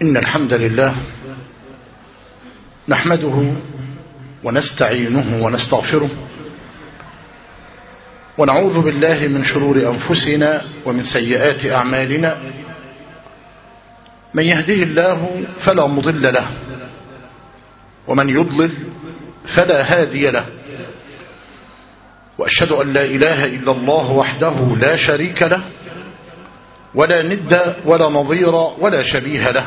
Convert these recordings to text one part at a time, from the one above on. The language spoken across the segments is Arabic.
إن الحمد لله نحمده ونستعينه ونستغفره ونعوذ بالله من شرور أنفسنا ومن سيئات أعمالنا. من يهده الله فلا مضل له ومن يضلل فلا هادي له، وأشهد أن لا إله إلا الله وحده لا شريك له ولا ند ولا نظير ولا شبيه له،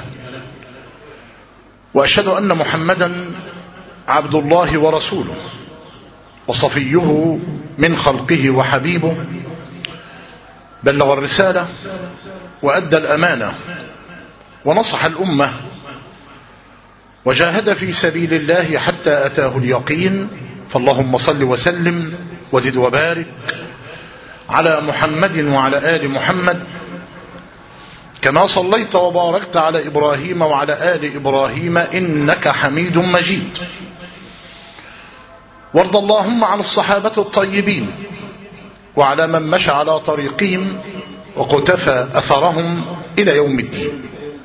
وأشهد أن محمدا عبد الله ورسوله وصفيه من خلقه وحبيبه، بلغ الرسالة وأدى الأمانة ونصح الأمة وجاهد في سبيل الله حتى أتاه اليقين. فاللهم صل وسلم وزد وبارك على محمد وعلى آل محمد كما صليت وباركت على إبراهيم وعلى آل إبراهيم إنك حميد مجيد. وارض اللهم عن الصحابة الطيبين وعلى من مشى على طريقهم وقتفى أثرهم إلى يوم الدين.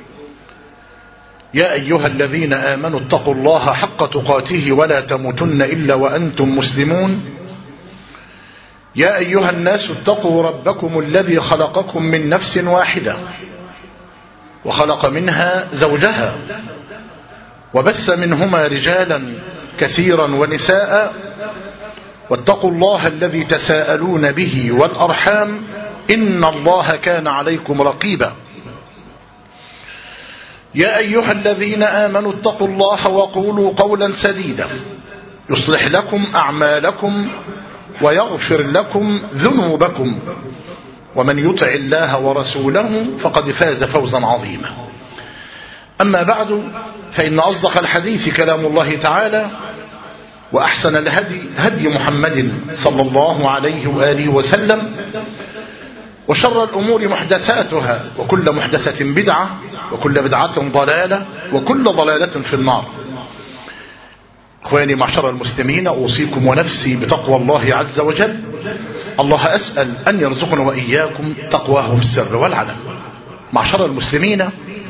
يا أيها الذين آمنوا اتقوا الله حق تقاته ولا تموتن إلا وأنتم مسلمون. يا أيها الناس اتقوا ربكم الذي خلقكم من نفس واحدة وخلق منها زوجها وبث منهما رجالا كثيرا ونساء، واتقوا الله الذي تساءلون به والأرحام إن الله كان عليكم رقيبا. يا أيها الذين آمنوا اتقوا الله وقولوا قولا سديدا يصلح لكم أعمالكم ويغفر لكم ذنوبكم، ومن يطع الله ورسوله فقد فاز فوزا عظيما. أما بعد، فإن أصدق الحديث كلام الله تعالى، وأحسن الهدي هدي محمد صلى الله عليه وآله وسلم، وشر الأمور محدثاتها وكل محدثة بدعة وكل بدعة ضلالة وكل ضلالة في النار. أخواني معشر المسلمين، أوصيكم ونفسي بتقوى الله عز وجل. الله أسأل أن يرزقنا وإياكم تقواه في السر والعلن. معشر المسلمين،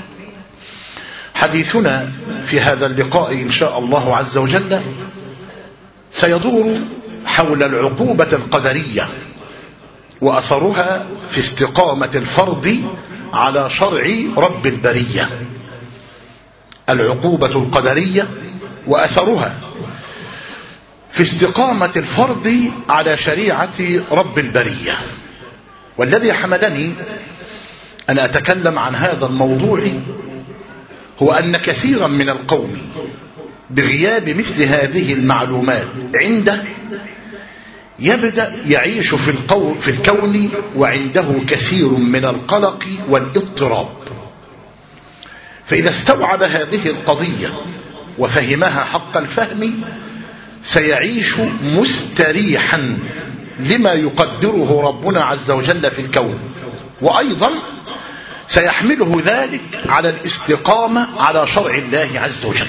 حديثنا في هذا اللقاء إن شاء الله عز وجل سيدور حول العقوبة القدرية وأثرها في استقامة الفرد على شرع رب البرية. العقوبة القدرية وأثرها في استقامة الفرد على شريعة رب البرية. والذي حملني أن أتكلم عن هذا الموضوع هو أن كثيرا من القوم بغياب مثل هذه المعلومات عنده يبدأ يعيش في الكون وعنده كثير من القلق والاضطراب. فإذا استوعب هذه القضية وفهمها حق الفهم سيعيش مستريحا لما يقدره ربنا عز وجل في الكون، وأيضا سيحمله ذلك على الاستقامة على شرع الله عز وجل.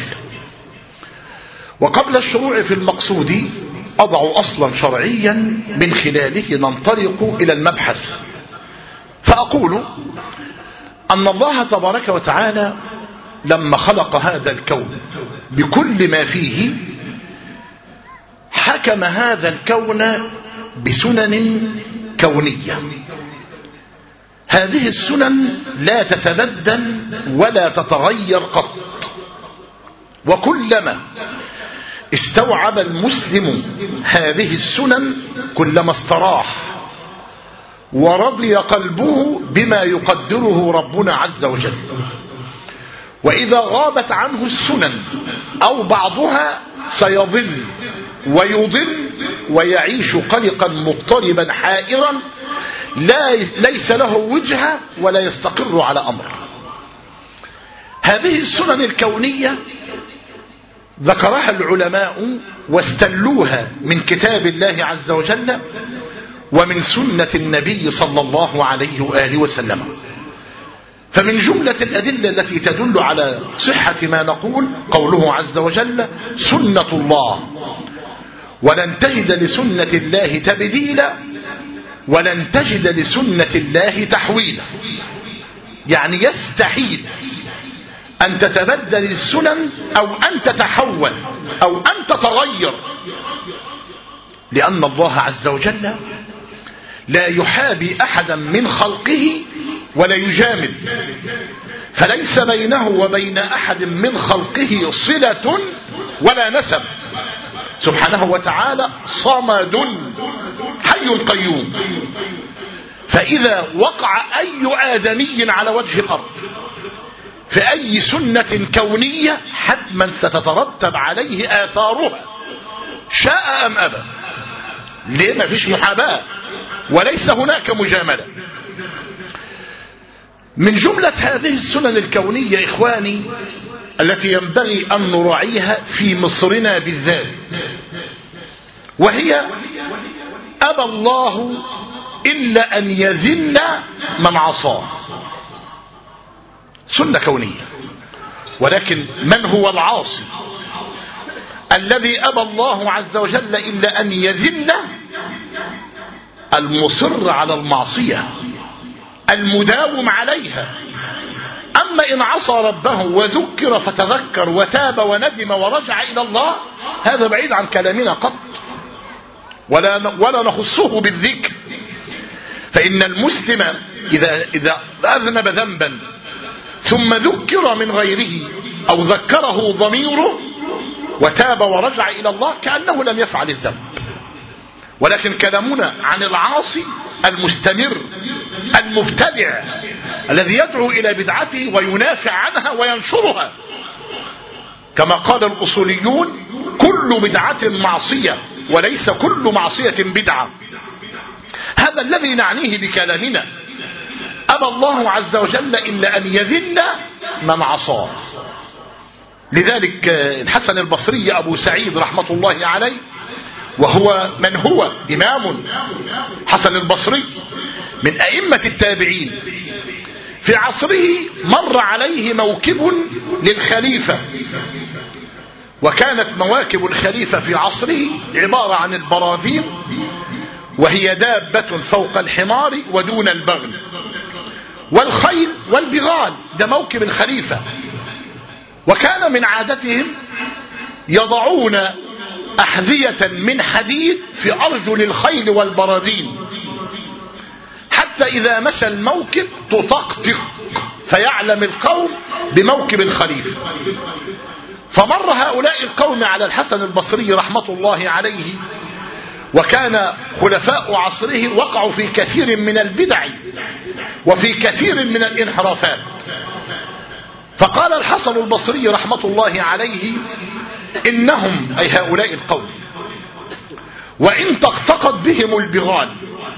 وقبل الشروع في المقصود أضع أصلا شرعيا من خلاله ننطلق إلى المبحث، فأقول أن الله تبارك وتعالى لما خلق هذا الكون بكل ما فيه حكم هذا الكون بسنن كونية. هذه السنن لا تتبدل ولا تتغير قط، وكلما استوعب المسلم هذه السنن كلما استراح ورضي قلبه بما يقدره ربنا عز وجل. وإذا غابت عنه السنن أو بعضها سيضل ويضل ويعيش قلقا مضطربا حائرا ليس له وجهة ولا يستقر على أمر. هذه السنن الكونية ذكرها العلماء واستلوها من كتاب الله عز وجل ومن سنة النبي صلى الله عليه وآله وسلم. فمن جملة الأدلة التي تدل على صحة ما نقول قوله عز وجل: سنة الله ولن تجد لسنة الله تبديلا ولن تجد لسنة الله تحويلا. يعني يستحيل أن تتبدل السنن أو أن تتحول أو أن تتغير، لأن الله عز وجل لا يحابي أحدا من خلقه ولا يجامل، فليس بينه وبين أحد من خلقه صلة ولا نسب، سبحانه وتعالى صمد حي قيوم. فإذا وقع أي آدمي على وجه الأرض في أي سنة كونية حتما ستترتب عليه آثارها شاء أم أبى. ليه؟ ما فيش محاباة وليس هناك مجاملة. من جملة هذه السنن الكونية إخواني التي ينبغي أن نراعيها في مصرنا بالذات، وهي أبى الله إلا أن يذل من عصاه. سنة كونية، ولكن من هو العاصي الذي أبى الله عز وجل إلا أن يذل؟ المصر على المعصية المداوم عليها. أما إن عصى ربه وذكر فتذكر وتاب وندم ورجع إلى الله، هذا بعيد عن كلامنا قط، ولا نخصه بالذكر. فإن المسلم إذا أذنب ذنبا ثم ذكر من غيره أو ذكره ضميره وتاب ورجع إلى الله كأنه لم يفعل الذنب. ولكن كلامنا عن العاصي المستمر المبتدع الذي يدعو إلى بدعته وينافع عنها وينشرها، كما قال الأصوليون: كل بدعة معصية وليس كل معصية بدعة. هذا الذي نعنيه بكلامنا. أبى الله عز وجل إلا أن يذل من عصاه. لذلك الحسن البصري أبو سعيد رحمة الله عليه، وهو من هو إمام حسن البصري من أئمة التابعين، في عصره مر عليه موكب للخليفة، وكانت مواكب الخليفة في عصره عبارة عن البراذين، وهي دابة فوق الحمار ودون البغل، والخيل والبغال، ده موكب الخليفة. وكان من عادتهم يضعون أحذية من حديد في أرجل الخيل والبراذين، حتى إذا مشى الموكب تطقطق فيعلم القوم بموكب الخليفة. فمر هؤلاء القوم على الحسن البصري رحمة الله عليه، وكان خلفاء عصره وقعوا في كثير من البدع وفي كثير من الانحرافات. فقال الحسن البصري رحمة الله عليه: إنهم أي هؤلاء القوم وإن طقطقت بهم البغال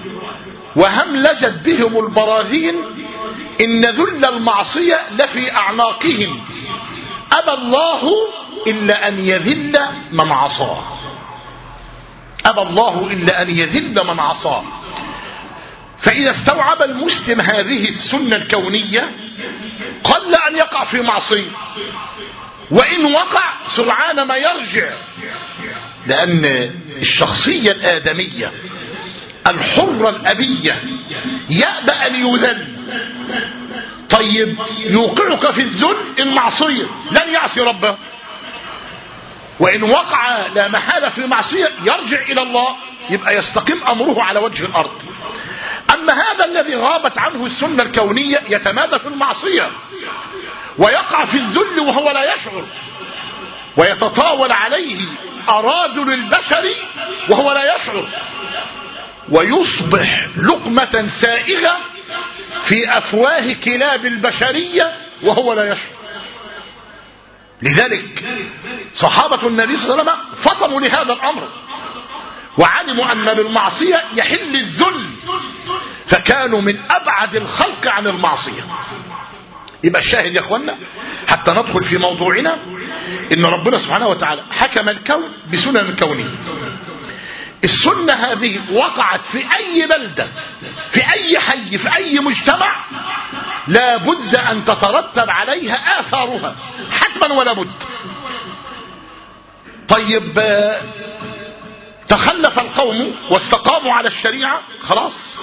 وهملجت بهم البراذين إن ذل المعصية لفي أعناقهم، أبى الله إلا أن يذل من عصاه. أبى الله إلا أن يذل من عصاه. فإذا استوعب المسلم هذه السنة الكونية قل أن يقع في معصية، وإن وقع سرعان ما يرجع، لأن الشخصية الآدمية الحرة الأبية يأبى أن يذل. طيب يوقعك في الذل المعصية، لن يعصي ربه، وإن وقع لا محالة في معصية يرجع إلى الله، يبقى يستقيم أمره على وجه الأرض. أما هذا الذي غابت عنه السنة الكونية يتمادى في المعصية ويقع في الذل وهو لا يشعر، ويتطاول عليه أراذل البشر وهو لا يشعر، ويصبح لقمة سائغة في أفواه كلاب البشرية وهو لا يشعر. لذلك صحابة النبي صلى الله عليه وسلم فطنوا لهذا الأمر، وعلموا أن بالمعصية يحل الذل، فكانوا من أبعد الخلق عن المعصية. يبقى الشاهد يا أخوانا حتى ندخل في موضوعنا، إن ربنا سبحانه وتعالى حكم الكون بسنن كونية. السنة هذه وقعت في أي بلدة، في أي حي، في أي مجتمع، لا بد أن تترتب عليها آثارها حتما ولا بد. طيب تخلف القوم واستقاموا على الشريعة، خلاص،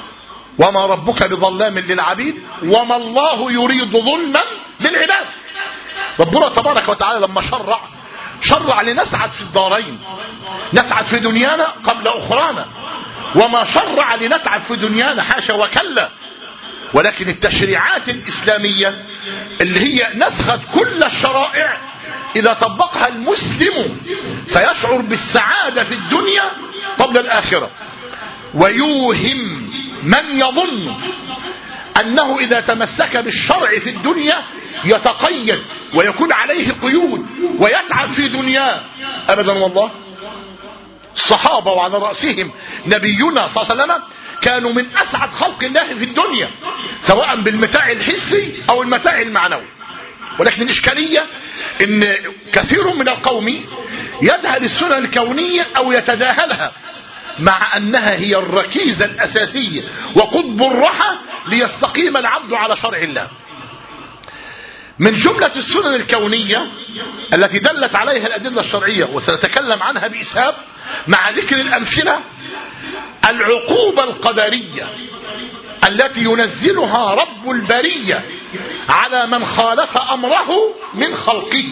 وما ربك بظلام للعبيد وما الله يريد ظلما للعباد. ربنا تبارك وتعالى لما شرع لنسعد في الدارين، نسعد في دنيانا قبل أخرانا، وما شرع لنتعب في دنيانا، حاشا وكلا. ولكن التشريعات الإسلامية اللي هي نسخت كل الشرائع، إذا طبقها المسلم سيشعر بالسعادة في الدنيا قبل الآخرة. ويوهم من يظن أنه إذا تمسك بالشرع في الدنيا يتقيد ويكون عليه قيود ويتعب في دنياه، أبدا والله. الصحابة وعلى رأسهم نبينا صلى الله عليه وسلم كانوا من أسعد خلق الله في الدنيا، سواء بالمتاع الحسي أو المتاع المعنوي. ولكن الإشكالية إن كثير من القوم يجهل السنن الكونية أو يتجاهلها، مع أنها هي الركيزة الأساسية وقطب الرحى ليستقيم العبد على شرع الله. من جملة السنن الكونية التي دلت عليها الأدلة الشرعية، وسنتكلم عنها بإسهاب مع ذكر الأمثلة، العقوبة القدرية التي ينزلها رب البرية على من خالف أمره من خلقه.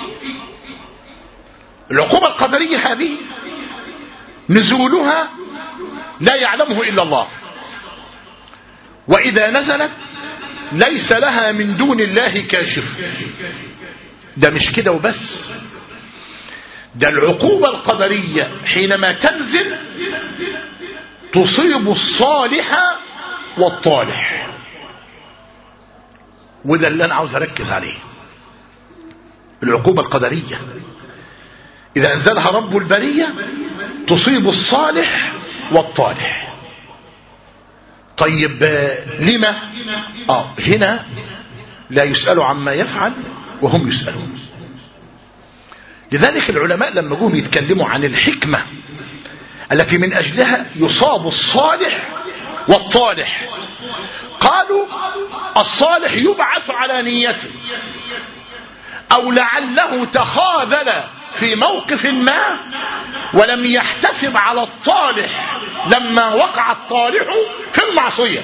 العقوبة القدرية هذه نزولها لا يعلمه إلا الله، وإذا نزلت ليس لها من دون الله كاشف. ده مش كده وبس، ده العقوبة القدرية حينما تنزل تصيب الصالح والطالح، وده اللي أنا عاوز أركز عليه. العقوبة القدرية إذا أنزلها رب البرية تصيب الصالح والطالح. طيب لما؟ هنا لا يسأل عما يفعل وهم يسألون. لذلك العلماء لما جم يتكلموا عن الحكمة التي من أجلها يصاب الصالح والطالح، قالوا الصالح يبعث على نيته، أو لعله تخاذل في موقف ما ولم يحتسب على الطالح لما وقع الطالح في المعصية،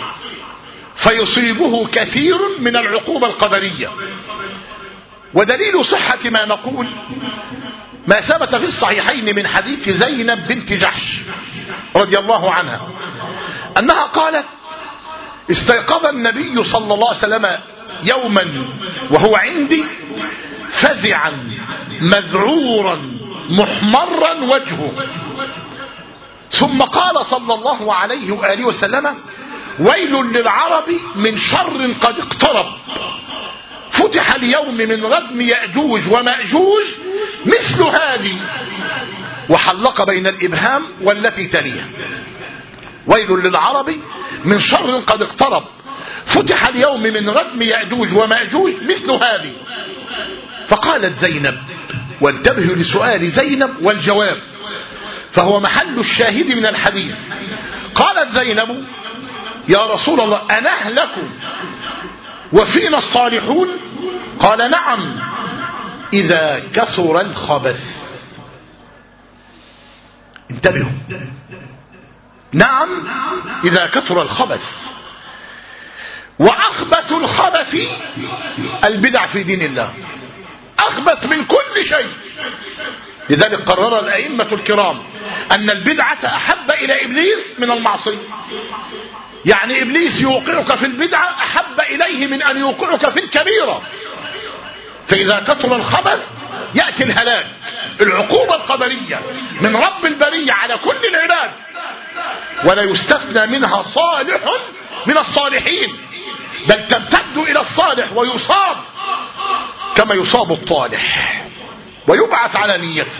فيصيبه كثير من العقوبة القدرية. ودليل صحة ما نقول ما ثبت في الصحيحين من حديث زينب بنت جحش رضي الله عنها أنها قالت: استيقظ النبي صلى الله عليه وسلم يوما وهو عندي فزعا مذعورا محمرا وجهه، ثم قال صلى الله عليه وآله وسلم: ويل للعرب من شر قد اقترب، فتح اليوم من ردم يأجوج ومأجوج مثل هذه، وحلق بين الإبهام والتي تليها. ويل للعرب من شر قد اقترب، فتح اليوم من ردم يأجوج ومأجوج مثل هذه. فقالت زينب، وانتبهوا لسؤال زينب والجواب فهو محل الشاهد من الحديث، قالت زينب: يا رسول الله أنهلك وفينا الصالحون؟ قال: نعم إذا كثر الخبث. انتبهوا، نعم إذا كثر الخبث. وأخبث الخبث البدع في دين الله، أخبث من كل شيء. لذلك قرر الأئمة الكرام أن البدعة أحب إلى إبليس من المعصية. يعني إبليس يوقعك في البدعة أحب إليه من أن يوقعك في الكبيرة. فإذا كثر الخبث يأتي الهلاك. العقوبة القدرية من رب البرية على كل العباد، ولا يستثنى منها صالح من الصالحين، بل تمتد إلى الصالح ويصاب كما يصاب الطالح ويبعث على نيته.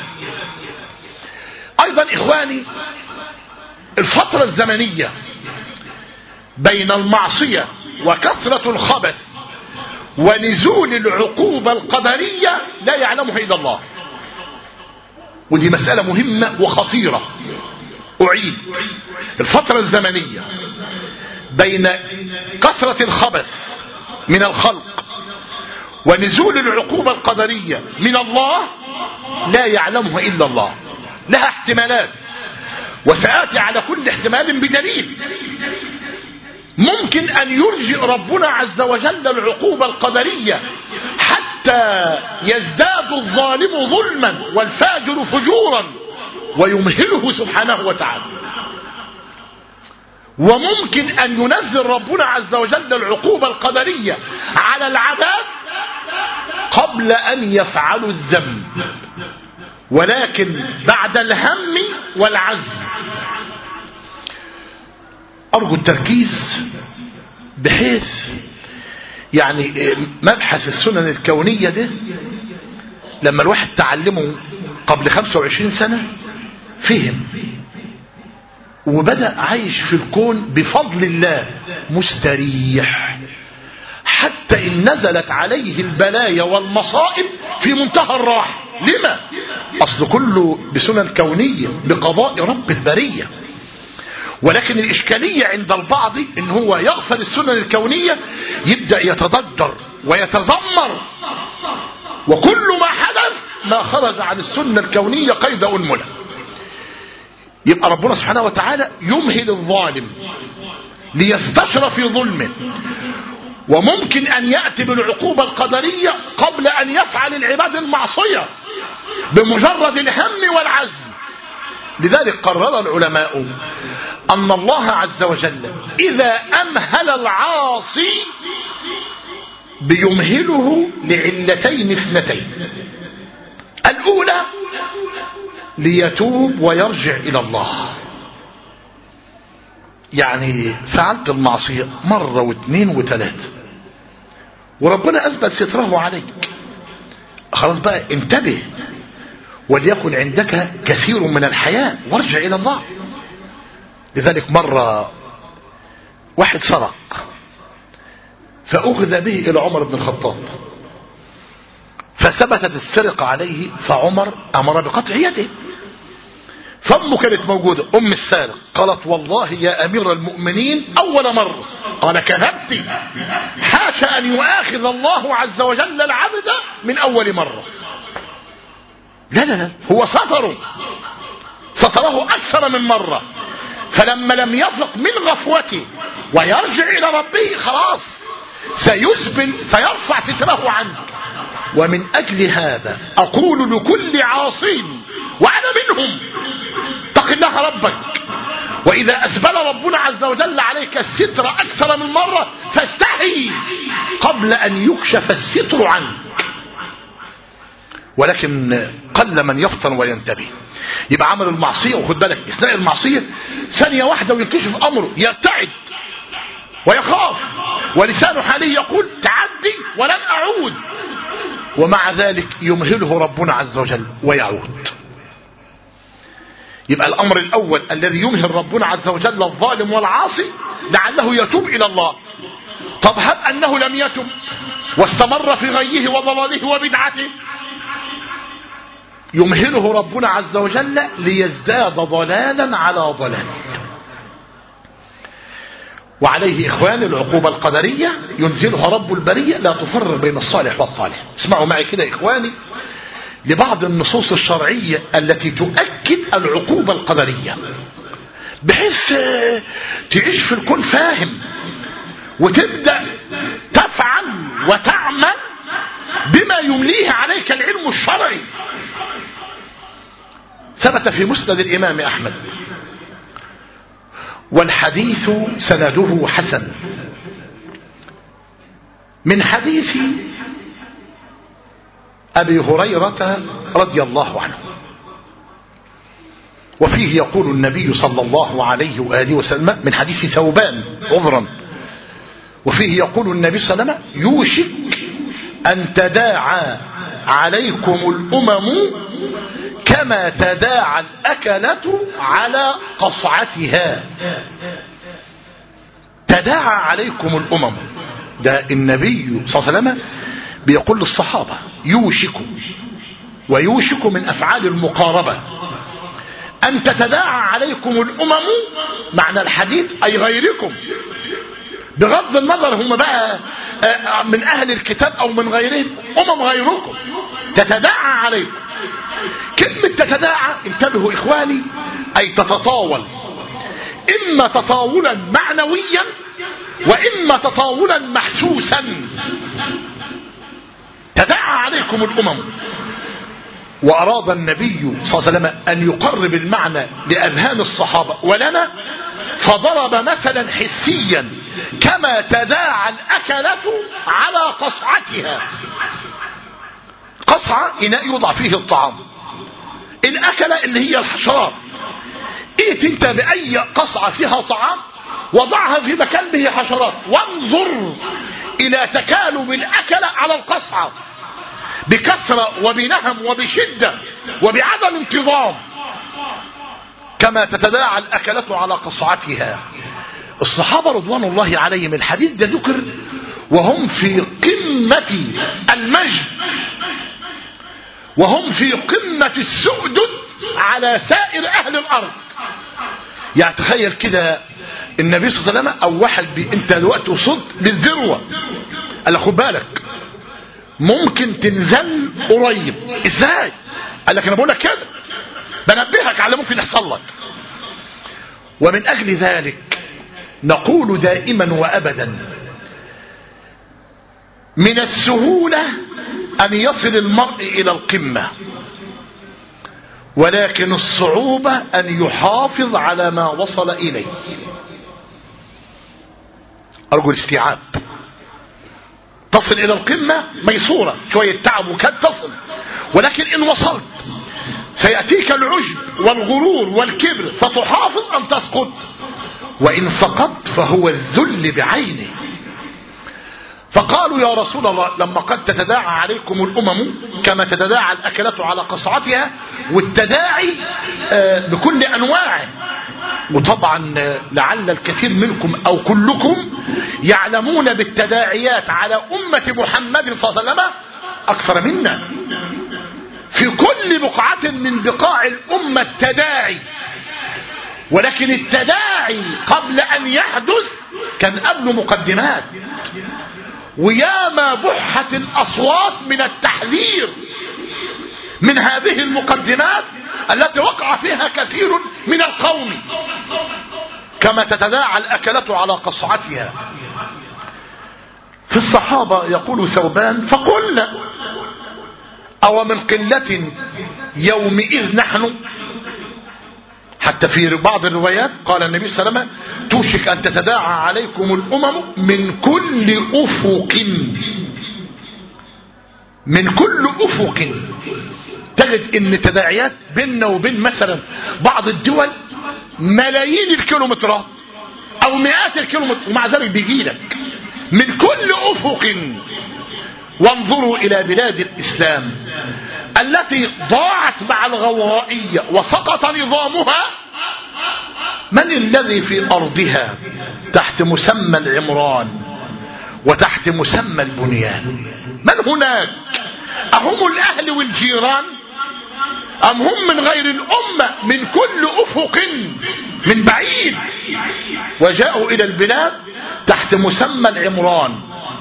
أيضا إخواني، الفترة الزمنية بين المعصية وكثرة الخبث ونزول العقوبة القدرية لا يعلمها إلا الله، ودي مسألة مهمة وخطيرة. أعيد، الفترة الزمنية بين كثرة الخبث من الخلق ونزول العقوبة القدرية من الله لا يعلمها إلا الله، لها احتمالات، وسآتي على كل احتمال بدليل. ممكن أن يرجئ ربنا عز وجل العقوبة القدرية حتى حتى يزداد الظالم ظلما والفاجر فجورا ويمهله سبحانه وتعالى. وممكن أن ينزل ربنا عز وجل العقوبة القدرية على العباد قبل أن يفعلوا الذنب، ولكن بعد الهم والعزم. أرجو التركيز، بحيث يعني مبحث السنن الكونية ده لما الواحد تعلمه قبل 25 سنة فهم وبدأ عايش في الكون بفضل الله مستريح، حتى إن نزلت عليه البلايا والمصائب في منتهى الراحة. لما؟ أصل كله بسنن كونية بقضاء رب البرية. ولكن الإشكالية عند البعض إن هو يغفل السنن الكونية، يبدأ يتضجر ويتذمر، وكل ما حدث ما خرج عن السنة الكونية قيد أنملة. يبقى ربنا سبحانه وتعالى يمهل الظالم ليستشر في ظلمه، وممكن أن يأتي بالعقوبة القدرية قبل أن يفعل العباد المعصية بمجرد الهم والعزم. لذلك قرر العلماء أن الله عز وجل إذا أمهل العاصي بيمهله لعلتين اثنتين. الأولى ليتوب ويرجع إلى الله، يعني فعلت المعصية مرة واثنين وثلاثة وربنا أثبت ستره عليك، خلاص بقى انتبه، وليكن عندك كثير من الحياء وارجع إلى الله. لذلك مرة واحد سرق فأخذ به إلى عمر بن الخطاب، فثبتت السرقة عليه، فعمر أمر بقطع يده. فأمه كانت موجودة، أم السارق، قالت والله يا أمير المؤمنين أول مرة. قال كذبت، حاشا أن يؤاخذ الله عز وجل العبد من أول مرة. لا لا لا، هو ستره أكثر من مرة، فلما لم يفق من غفوته ويرجع إلى ربه خلاص سيرفع ستره عنك. ومن أجل هذا أقول لكل عاصي وأنا منهم اتق الله ربك، وإذا أسبل ربنا عز وجل عليك الستر أكثر من مرة فاستحي قبل أن يكشف الستر عنك. ولكن قل من يفطن وينتبه. يبقى عمل المعصية، وخد بالك اثناء المعصية ثانية واحدة وينكشف أمره، يرتعد ويخاف، ولسان حاله يقول تعدي ولن أعود، ومع ذلك يمهله ربنا عز وجل ويعود. يبقى الأمر الأول الذي يمهل ربنا عز وجل الظالم والعاصي لعله يتوب إلى الله. طب هب أنه لم يتب واستمر في غيه وضلاله وبدعته، يمهله ربنا عز وجل ليزداد ضلالا على ضلال. وعليه إخواني العقوبة القدرية ينزلها رب البرية لا تفرق بين الصالح والطالح. اسمعوا معي كده إخواني لبعض النصوص الشرعية التي تؤكد العقوبة القدرية، بحيث تعيش في الكون فاهم وتبدأ تفعل وتعمل بما يمليه عليك العلم الشرعي. ثبت في مسند الإمام أحمد، والحديث سنده حسن، من حديث أبي هريرة رضي الله عنه، وفيه يقول النبي صلى الله عليه وآله وسلم، من حديث ثوبان عذرا، وفيه يقول النبي صلى الله عليه وسلم يوشك أن تداعى عليكم الأمم كما تداعى الأكلة على قصعتها. تداعى عليكم الأمم، ده النبي صلى الله عليه وسلم بيقول للصحابة يوشك، ويوشك من أفعال المقاربة، أن تتداعى عليكم الأمم، معنى الحديث أي غيركم، بغض النظر هم بقى من أهل الكتاب أو من غيرهم، غيركم تتداعى عليكم. كلمة تتداعى انتبهوا إخواني أي تتطاول، إما تطاولا معنويا وإما تطاولا محسوسا. تداعى عليكم الأمم. وأراد النبي صلى الله عليه وسلم أن يقرب المعنى لأذهان الصحابة ولنا، فضرب مثلا حسيا: كما تداعى الأكلة على قصعتها. قصعة إناء يوضع فيه الطعام، الأكلة اللي هي الحشرات. ائت انت بأي قصعة فيها طعام وضعها في مكان به حشرات، وانظر إلى تكالب الأكلة على القصعة بكثرة وبنهم وبشدة وبعدم انتظام، كما تتداعى الأكلة على قصعتها. الصحابة رضوان الله عليهم الحديث ده ذكر وهم في قمة المجد، وهم في قمة السؤدد على سائر أهل الأرض. يعني تخيل كده النبي صلى الله عليه وسلم او واحد انت دلوقتي وصلت للذروة، قال خد بالك ممكن تنزل قريب. ازاي؟ قال لك انا بقول لك كده، بنبهك على ممكن يحصل لك. ومن اجل ذلك نقول دائما وابدا: من السهولة ان يصل المرء الى القمة، ولكن الصعوبة ان يحافظ على ما وصل اليه. ارجو الاستيعاب. تصل الى القمة ميسورة، شوية تعب وكد تصل، ولكن ان وصلت سيأتيك العجب والغرور والكبر فتحافظ ان تسقط، وان سقطت فهو الذل بعينه. فقالوا يا رسول الله لما قد تتداعى عليكم الأمم كما تتداعى الأكلة على قصعتها، والتداعي بكل أنواعه. وطبعا لعل الكثير منكم أو كلكم يعلمون بالتداعيات على أمة محمد صلى الله عليه وسلم أكثر منا. في كل بقعة من بقاع الأمة التداعي، ولكن التداعي قبل أن يحدث كان قبل مقدمات، وياما بحت الأصوات من التحذير من هذه المقدمات التي وقع فيها كثير من القوم، كما تتداعى الأكلة على قصعتها. في الصحابة يقول ثوبان: فقلنا أو من قلة يومئذ نحن. حتى في بعض الروايات قال النبي صلى الله عليه وسلم: توشك أن تتداعى عليكم الأمم من كل أفق. من كل أفق. تجد ان تداعيات بيننا وبين مثلا بعض الدول ملايين الكيلومترات او مئات الكيلومترات، ومع ذلك بيجي لك من كل أفق. وانظروا إلى بلاد الإسلام التي ضاعت مع الغوائية وسقط نظامها. من الذي في أرضها تحت مسمى العمران وتحت مسمى البنيان؟ من هناك؟ أهم الأهل والجيران أم هم من غير الأمة من كل أفق من بعيد، وجاءوا إلى البلاد تحت مسمى العمران؟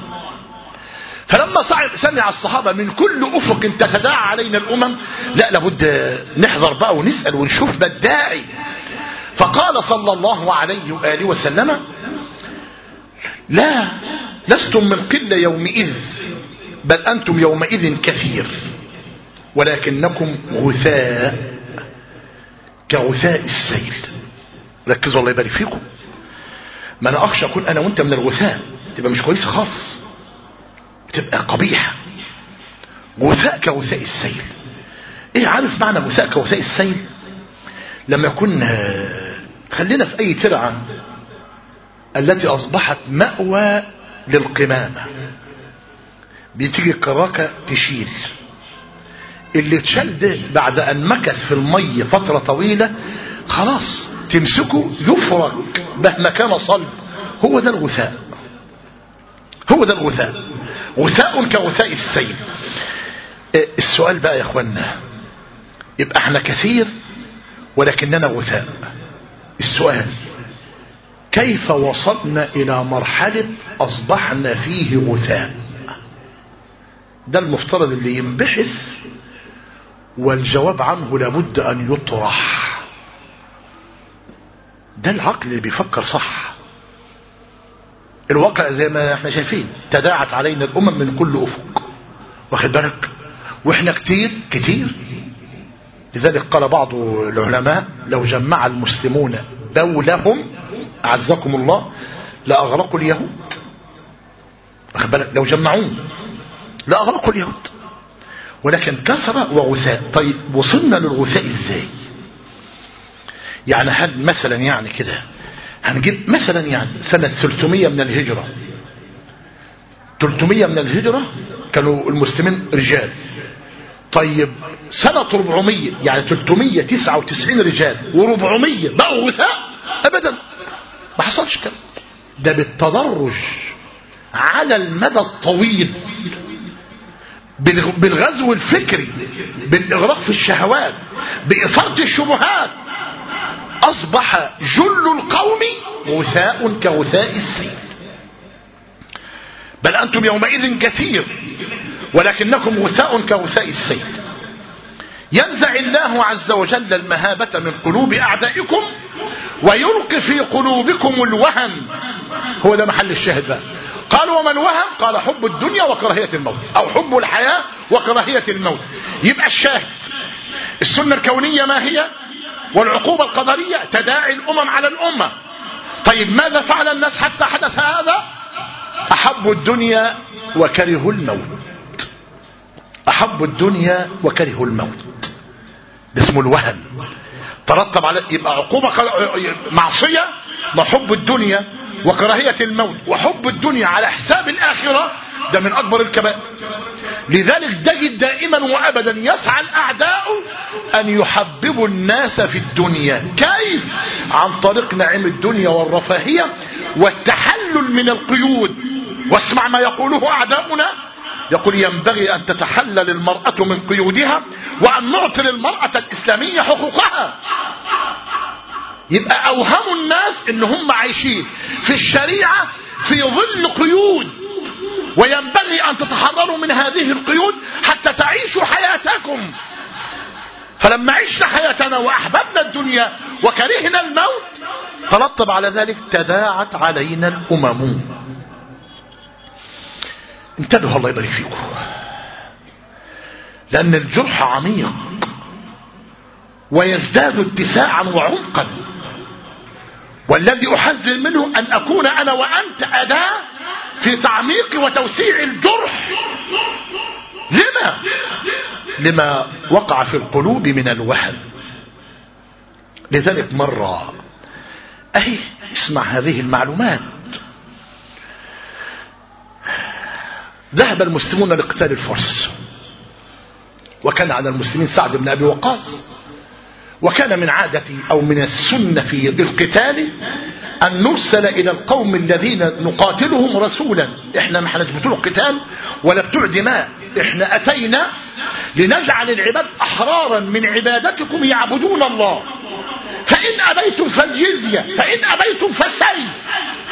فلما سمع الصحابة من كل أفق تتداعى علينا الأمم، لا لابد نحضر بقى ونسأل ونشوف ما الداعي. فقال صلى الله عليه وآله وسلم: لا، لستم من قلة يومئذ، بل أنتم يومئذ كثير، ولكنكم غثاء كغثاء السيل. ركزوا الله يبارك فيكم. ما أنا أخشى أكون أنا وأنت من الغثاء، تبقى مش كويس خالص، تبقى قبيحة. غثاء كغثاء السيل. ايه عارف معنى غثاء كغثاء السيل؟ لما يكون خلينا في اي ترعة التي اصبحت مأوى للقمامة، بتيجي الكراكة تشيل اللي اتشال ده بعد ان مكث في المية فترة طويلة، خلاص تمسكه يفرك مهما كان صلب. هو ده الغثاء، هو ده الغثاء، غثاء كغثاء السيل. السؤال بقى يا اخوانا، يبقى احنا كثير ولكننا غثاء. السؤال: كيف وصلنا الى مرحلة اصبحنا فيه غثاء؟ ده المفترض اللي ينبحث، والجواب عنه لابد ان يطرح. ده العقل اللي بيفكر صح. الواقع زي ما احنا شايفين، تداعت علينا الامم من كل افق، واخد بالك؟ واحنا كتير. لذلك قال بعض العلماء لو جمع المسلمون دولهم أعزكم الله لأغرقوا اليهود. لو جمعون لأغرقوا اليهود، ولكن كثرة وغثاء. طيب وصلنا للغثاء ازاي؟ يعني هل مثلا يعني كده هنجيب مثلا يعني سنة 300 من الهجرة، 300 من الهجرة كانوا المسلمين رجال. طيب سنة 400 يعني 399 رجال و400 بقوا غثاء؟ ابدا، ما حصلش كده. ده بالتدرج على المدى الطويل، بالغزو الفكري، بالاغراق في الشهوات، بإثارة الشبهات، اصبح جل القوم غثاء كغثاء السيل. بل انتم يومئذ كثير ولكنكم غثاء كغثاء السيل. ينزع الله عز وجل المهابة من قلوب أعدائكم ويلقي في قلوبكم الوهن. هو ده محل الشاهد بقى. قال وما الوهن؟ قال حب الدنيا وكراهية الموت، أو حب الحياة وكراهية الموت. يبقى الشاهد السنة الكونية ما هي؟ والعقوبة القدرية تداعي الأمم على الأمة. طيب ماذا فعل الناس حتى حدث هذا؟ أحبوا الدنيا وكرهوا الموت. أحبوا الدنيا وكرهوا الموت، ده اسمه الوهن. ترتب على يبقى عقوبة معصية حب الدنيا وكراهية الموت، وحب الدنيا على حساب الآخرة ده من أكبر الكبائر. لذلك تجد دائما وأبدا يسعى الأعداء أن يحببوا الناس في الدنيا. كيف؟ عن طريق نعيم الدنيا والرفاهية والتحلل من القيود. واسمع ما يقوله أعداؤنا، يقول ينبغي أن تتحلل المرأة من قيودها وأن نعطي للمرأة الإسلامية حقوقها. يبقى أوهموا الناس إن هم عايشين في الشريعة في ظل قيود، وينبغي أن تتحرروا من هذه القيود حتى تعيشوا حياتكم. فلما عشنا حياتنا وأحببنا الدنيا وكرهنا الموت ترتب على ذلك تداعت علينا الأمم. انتبهوا الله يبارك فيكم، لأن الجرح عميق ويزداد اتساعا وعمقا، والذي أحذر منه أن أكون أنا وأنت أداة في تعميق وتوسيع الجرح. لما وقع في القلوب من الوهن. لذلك مرة اسمع هذه المعلومات. ذهب المسلمون لقتال الفرس، وكان على المسلمين سعد بن أبي وقاص، وكان من عادة أو من السنة في القتال أن نرسل إلى القوم الذين نقاتلهم رسولا. إحنا ما احنا بتوع قتال ولا بتوع دماء، إحنا أتينا لنجعل العباد أحرارا من عبادتكم يعبدون الله، فإن أبيتم فالجزية، فإن أبيتم فالسيف.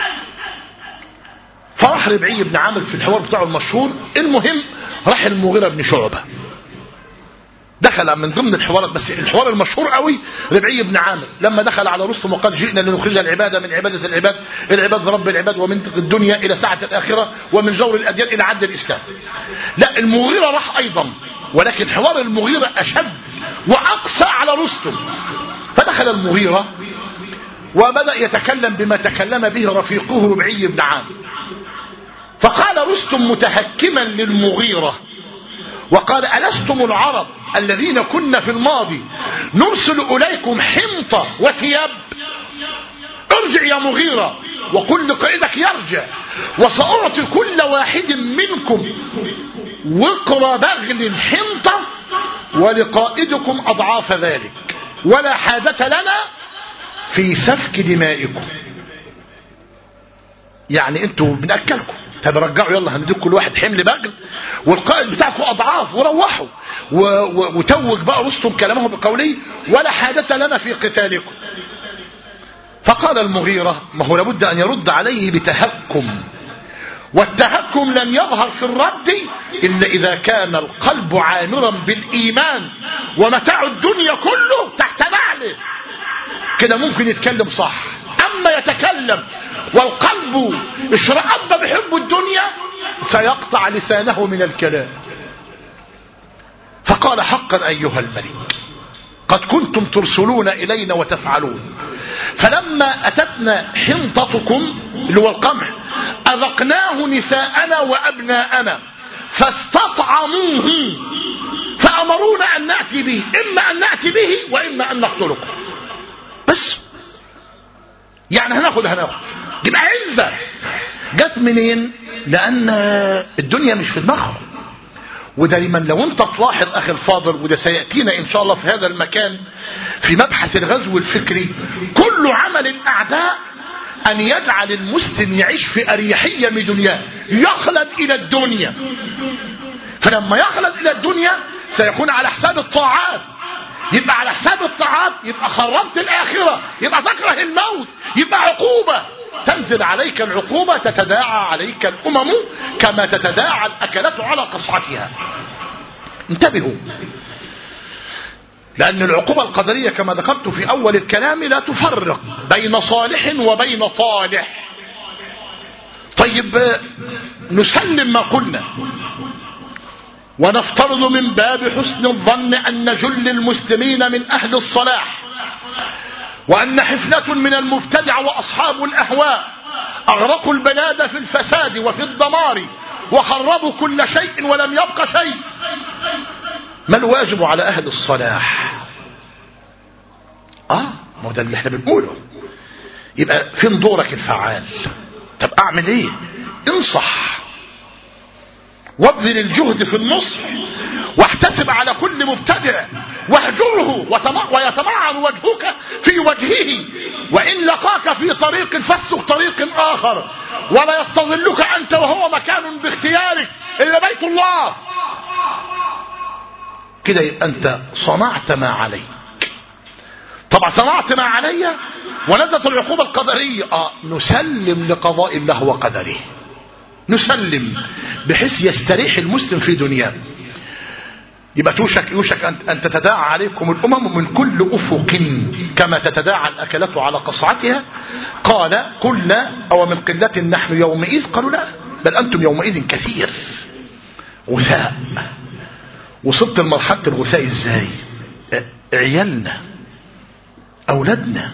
فراح ربعي بن عامر في الحوار بتاعه المشهور. المهم راح المغيرة بن شعبة دخل من ضمن الحوارات، بس الحوار المشهور قوي ربعي بن عامر لما دخل على رستم وقال جئنا لنخرج العبادة من عبادة العباد رب العباد، ومنطق الدنيا إلى ساعة الآخرة، ومن جور الأديان إلى عد الإسلام. لا، المغيرة راح أيضا، ولكن حوار المغيرة أشد وأقسى على رستم. فدخل المغيرة وبدأ يتكلم بما تكلم به رفيقه ربعي بن عامر. فقال رستم متهكما للمغيرة وقال ألستم العرب الذين كنا في الماضي نرسل إليكم حنطة وثياب؟ ارجع يا مغيرة وقل لقائدك يرجع، وسأعطي كل واحد منكم وقر بغل حنطة ولقائدكم أضعاف ذلك، ولا حاجة لنا في سفك دمائكم. يعني انتوا بنأكلكم، طب رجعوا يلا هنديك كل واحد حمل بغل والقائد بتاعكم أضعاف وروحوا. وتوج بقى رستم كلامه بقوله ولا حاجة لنا في قتالكم. فقال المغيرة ما هو لابد أن يرد عليه بتهكم، والتهكم لن يظهر في الرد إلا إذا كان القلب عامرا بالإيمان، ومتاع الدنيا كله تحت نعله كده ممكن يتكلم صح. أما يتكلم والقلب اشرأب بحب الدنيا سيقطع لسانه من الكلام. فقال حقا أيها الملك قد كنتم ترسلون إلينا وتفعلون، فلما أتتنا حنطتكم اللي هو القمح أذقناه نساءنا وأبناءنا فاستطعموه فأمرونا أن نأتي به، إما أن نأتي به وإما أن نقتلكم. بس يعني هناخد يبقى عزة جت منين؟ لأن الدنيا مش في دماغهم. ودايما لو انت تلاحظ اخي الفاضل، وده سيأتينا ان شاء الله في هذا المكان في مبحث الغزو الفكري، كل عمل الاعداء ان يجعل المسلم يعيش في اريحية من دنياه، يخلد الى الدنيا. فلما يخلد الى الدنيا سيكون على حساب الطاعات، يبقى على حساب الطاعات يبقى خربت الاخرة، يبقى تكره الموت، يبقى عقوبة تنزل عليك العقوبة، تتداعى عليك الأمم كما تتداعى الأكلة على قصعتها. انتبهوا، لأن العقوبة القدرية كما ذكرت في أول الكلام لا تفرق بين صالح وبين طالح. طيب نسلم ما قلنا ونفترض من باب حسن الظن أن جل المسلمين من أهل الصلاح، وأن حفلة من المبتدع وأصحاب الأهواء أغرقوا البلاد في الفساد وفي الدمار وخربوا كل شيء ولم يبق شيء. ما الواجب على أهل الصلاح؟ ما ده اللي احنا بنقوله. يبقى فين دورك الفعال؟ طب أعمل إيه؟ انصح وابذل الجهد في النصح، واحتسب على كل مبتدع واهجره ويتمعن وجهك في وجهه، وإن لقاك في طريق فاسلك طريق آخر، ولا يستظلك أنت وهو مكان باختيارك إلا بيت الله. كده يبقى أنت صنعت ما عليك. طبعا صنعت ما علي ونزلت العقوبة القدرية، نسلم لقضاء الله وقدره، نسلم بحيث يستريح المسلم في دنياه. يبقى يوشك أن تتداعى عليكم الأمم من كل أفق كما تتداعى الأكلة على قصعتها. قال كلنا أو من قلة نحن يومئذ، قالوا لا بل أنتم يومئذ كثير. غثاء. وصلت لمرحلة الغثاء ازاي؟ عيالنا أولادنا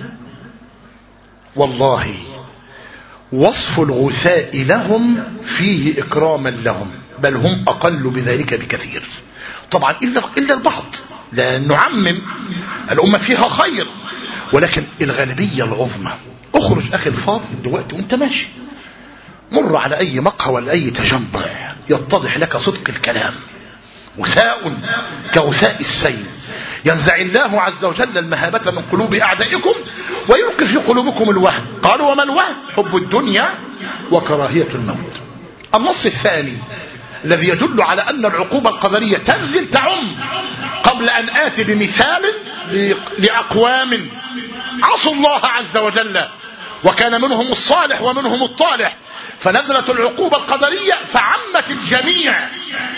والله وصف الغثاء لهم فيه إكراما لهم، بل هم أقل بذلك بكثير. طبعا إلا البعض، لا نعمم، الأمة فيها خير، ولكن الغالبية العظمى. اخرج أخي الفاضل دلوقتي وانت ماشي، مر على أي مقهى ولا أي تجمع، يتضح لك صدق الكلام. غثاء كغثاء السيل، ينزع الله عز وجل المهابة من قلوب أعدائكم ويلقي في قلوبكم الوهن. قالوا وما الوهن؟ حب الدنيا وكراهية الموت. النص الثاني الذي يدل على أن العقوبة القدرية تنزل تعم، قبل أن آتي بمثال لأقوام عصوا الله عز وجل وكان منهم الصالح ومنهم الطالح، فنزلت العقوبة القدرية فعمت الجميع.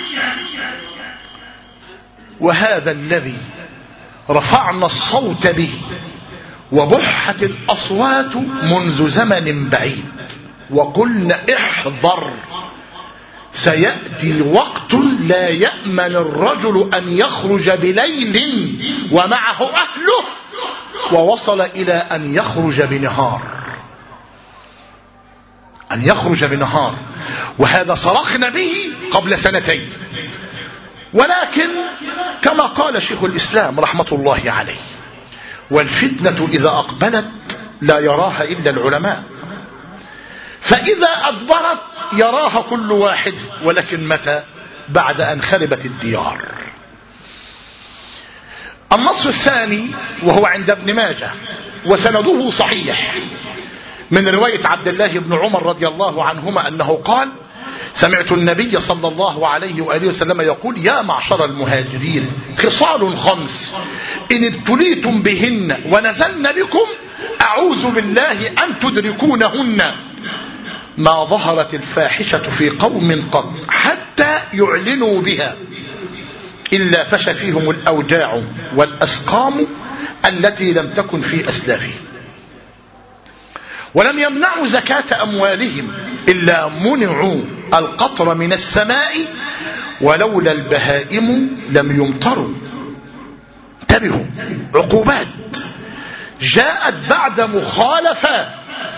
وهذا الذي رفعنا الصوت به وبحت الأصوات منذ زمن بعيد، وقلنا احذر، سيأتي وقت لا يأمن الرجل أن يخرج بليل ومعه أهله، ووصل إلى أن يخرج بنهار، أن يخرج بنهار. وهذا صرخنا به قبل سنتين، ولكن كما قال شيخ الإسلام رحمة الله عليه: والفتنة إذا أقبلت لا يراها إلا العلماء، فإذا أدبرت يراها كل واحد، ولكن متى؟ بعد أن خربت الديار. النص الثاني وهو عند ابن ماجه وسنده صحيح من رواية عبد الله بن عمر رضي الله عنهما أنه قال: سمعت النبي صلى الله عليه وآله وسلم يقول: يا معشر المهاجرين، خصال 5 إن ابتليتم بهن ونزلن بكم أعوذ بالله أن تدركونهن. ما ظهرت الفاحشة في قوم قط حتى يعلنوا بها إلا فشى فيهم الأوجاع والأسقام التي لم تكن في أسلافهم، ولم يمنعوا زكاة أموالهم إلا منعوا القطر من السماء ولولا البهائم لم يمطروا. انتبهوا، عقوبات جاءت بعد مخالفة.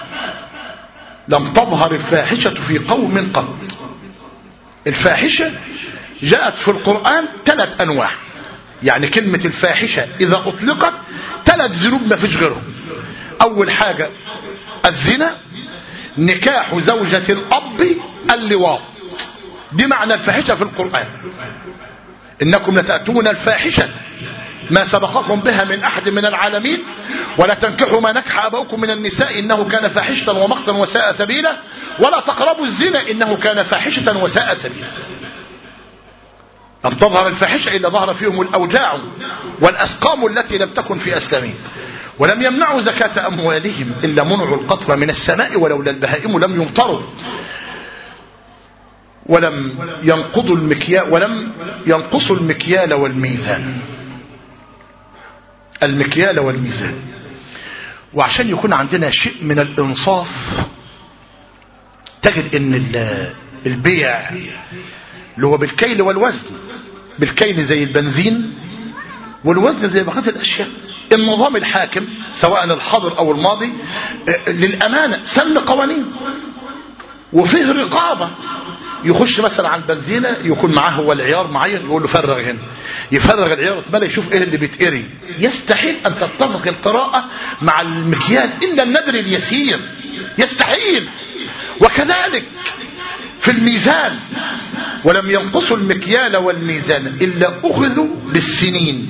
لم تظهر الفاحشة في قوم قط. الفاحشة جاءت في القرآن 3 أنواع. يعني كلمة الفاحشة إذا أطلقت 3 ذنوب ما فيش غيرهم. أول حاجة الزنا، نكاح زوجة الأب، اللواط. دي معنى الفاحشة في القرآن. إنكم لتأتون الفاحشة ما سبقكم بها من أحد من العالمين، ولا تنكحوا ما نكح آباؤكم من النساء إنه كان فاحشة ومقتا وساء سبيلا، ولا تقربوا الزنا إنه كان فاحشة وساء سبيلا. لم تظهر الفاحشة إلا ظهر فيهم الأوجاع والأسقام التي لم تكن في أسلامهم. ولم يمنعوا زكاة أموالهم إلا منعوا القطر من السماء ولولا البهائم لم يمطروا. ولم ينقصوا المكيال والميزان. المكيال والميزان. وعشان يكون عندنا شيء من الإنصاف، تجد ان البيع اللي هو بالكيل والوزن، بالكيل زي البنزين والوزن زي بقية الأشياء. النظام الحاكم سواء الحاضر أو الماضي للأمانة سن قوانين وفيه رقابة. يخش مثلا على البنزينة يكون معاه هو العيار معين، يقول له فرغ هنا، يفرغ العيار ما يشوف ايه اللي بيتقري. يستحيل ان تتفق القراءة مع المكيال الا النذر اليسير، يستحيل. وكذلك في الميزان، ولم ينقصوا المكيال والميزان الا اخذوا بالسنين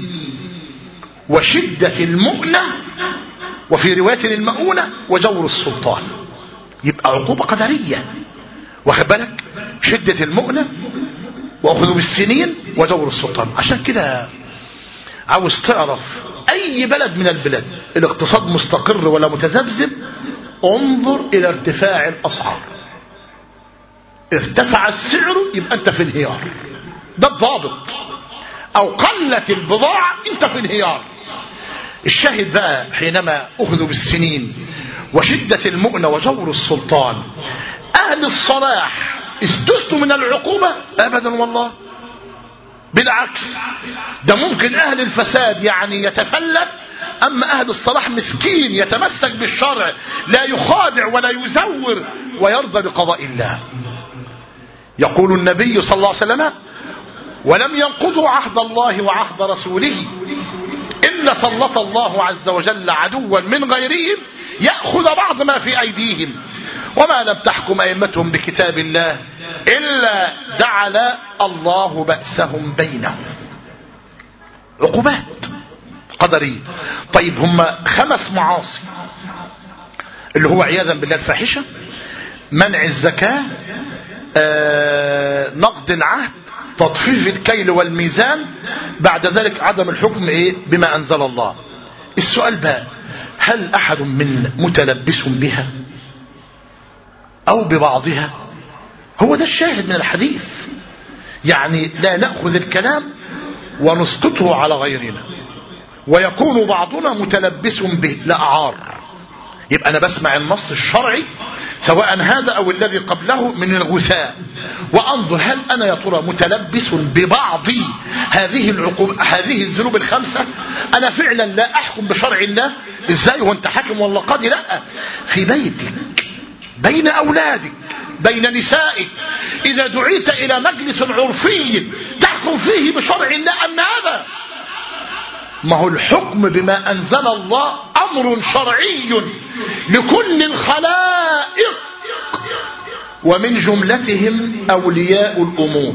وشدة المؤنة، وفي رواية المؤونة وجور السلطان. يبقى عقوبة قدرية، واخد بالك؟ شدة المؤنة واخذوا بالسنين وجور السلطان. عشان كده عاوز تعرف اي بلد من البلاد الاقتصاد مستقر ولا متذبذب، انظر الى ارتفاع الاسعار. ارتفع السعر يبقى انت في انهيار، ده الضابط. او قلت البضاعة انت في انهيار. الشاهد بقى حينما اخذوا بالسنين وشدة المؤنة وجور السلطان، اهل الصلاح استثنوا من العقوبة؟ ابدا والله، بالعكس، ده ممكن اهل الفساد يعني يتفلت، اما اهل الصلاح مسكين يتمسك بالشرع، لا يخادع ولا يزور ويرضى بقضاء الله. يقول النبي صلى الله عليه وسلم: ولم ينقضوا عهد الله وعهد رسوله إلا سلط الله عز وجل عدوا من غيرهم يأخذ بعض ما في أيديهم، وما لم تحكم أئمتهم بكتاب الله إلا جعل الله بأسهم بينهم. عقوبات قدرية. طيب هم 5 معاصي، اللي هو عياذا بالله الفاحشة، منع الزكاة، نقض العهد، تطفيف الكيل والميزان، بعد ذلك عدم الحكم بما أنزل الله. السؤال بقى: هل أحد منا متلبس بها أو ببعضها؟ هو ده الشاهد من الحديث. يعني لا نأخذ الكلام ونسقطه على غيرنا ويكون بعضنا متلبس به، لا أعار. يبقى أنا بسمع النص الشرعي سواء هذا أو الذي قبله من الغثاء، وأنظر هل أنا يا ترى متلبس ببعض هذه العقوبة، هذه الذنوب ال5. أنا فعلا لا أحكم بشرع الله. إزاي وأنت حاكم ولا قاضي؟ لا، في بيتك، بين أولادك، بين نسائك، إذا دعيت إلى مجلس عرفي تحكم فيه بشرع الله أم هذا؟ ما هو الحكم بما أنزل الله أمر شرعي لكل الخلائق، ومن جملتهم أولياء الأمور.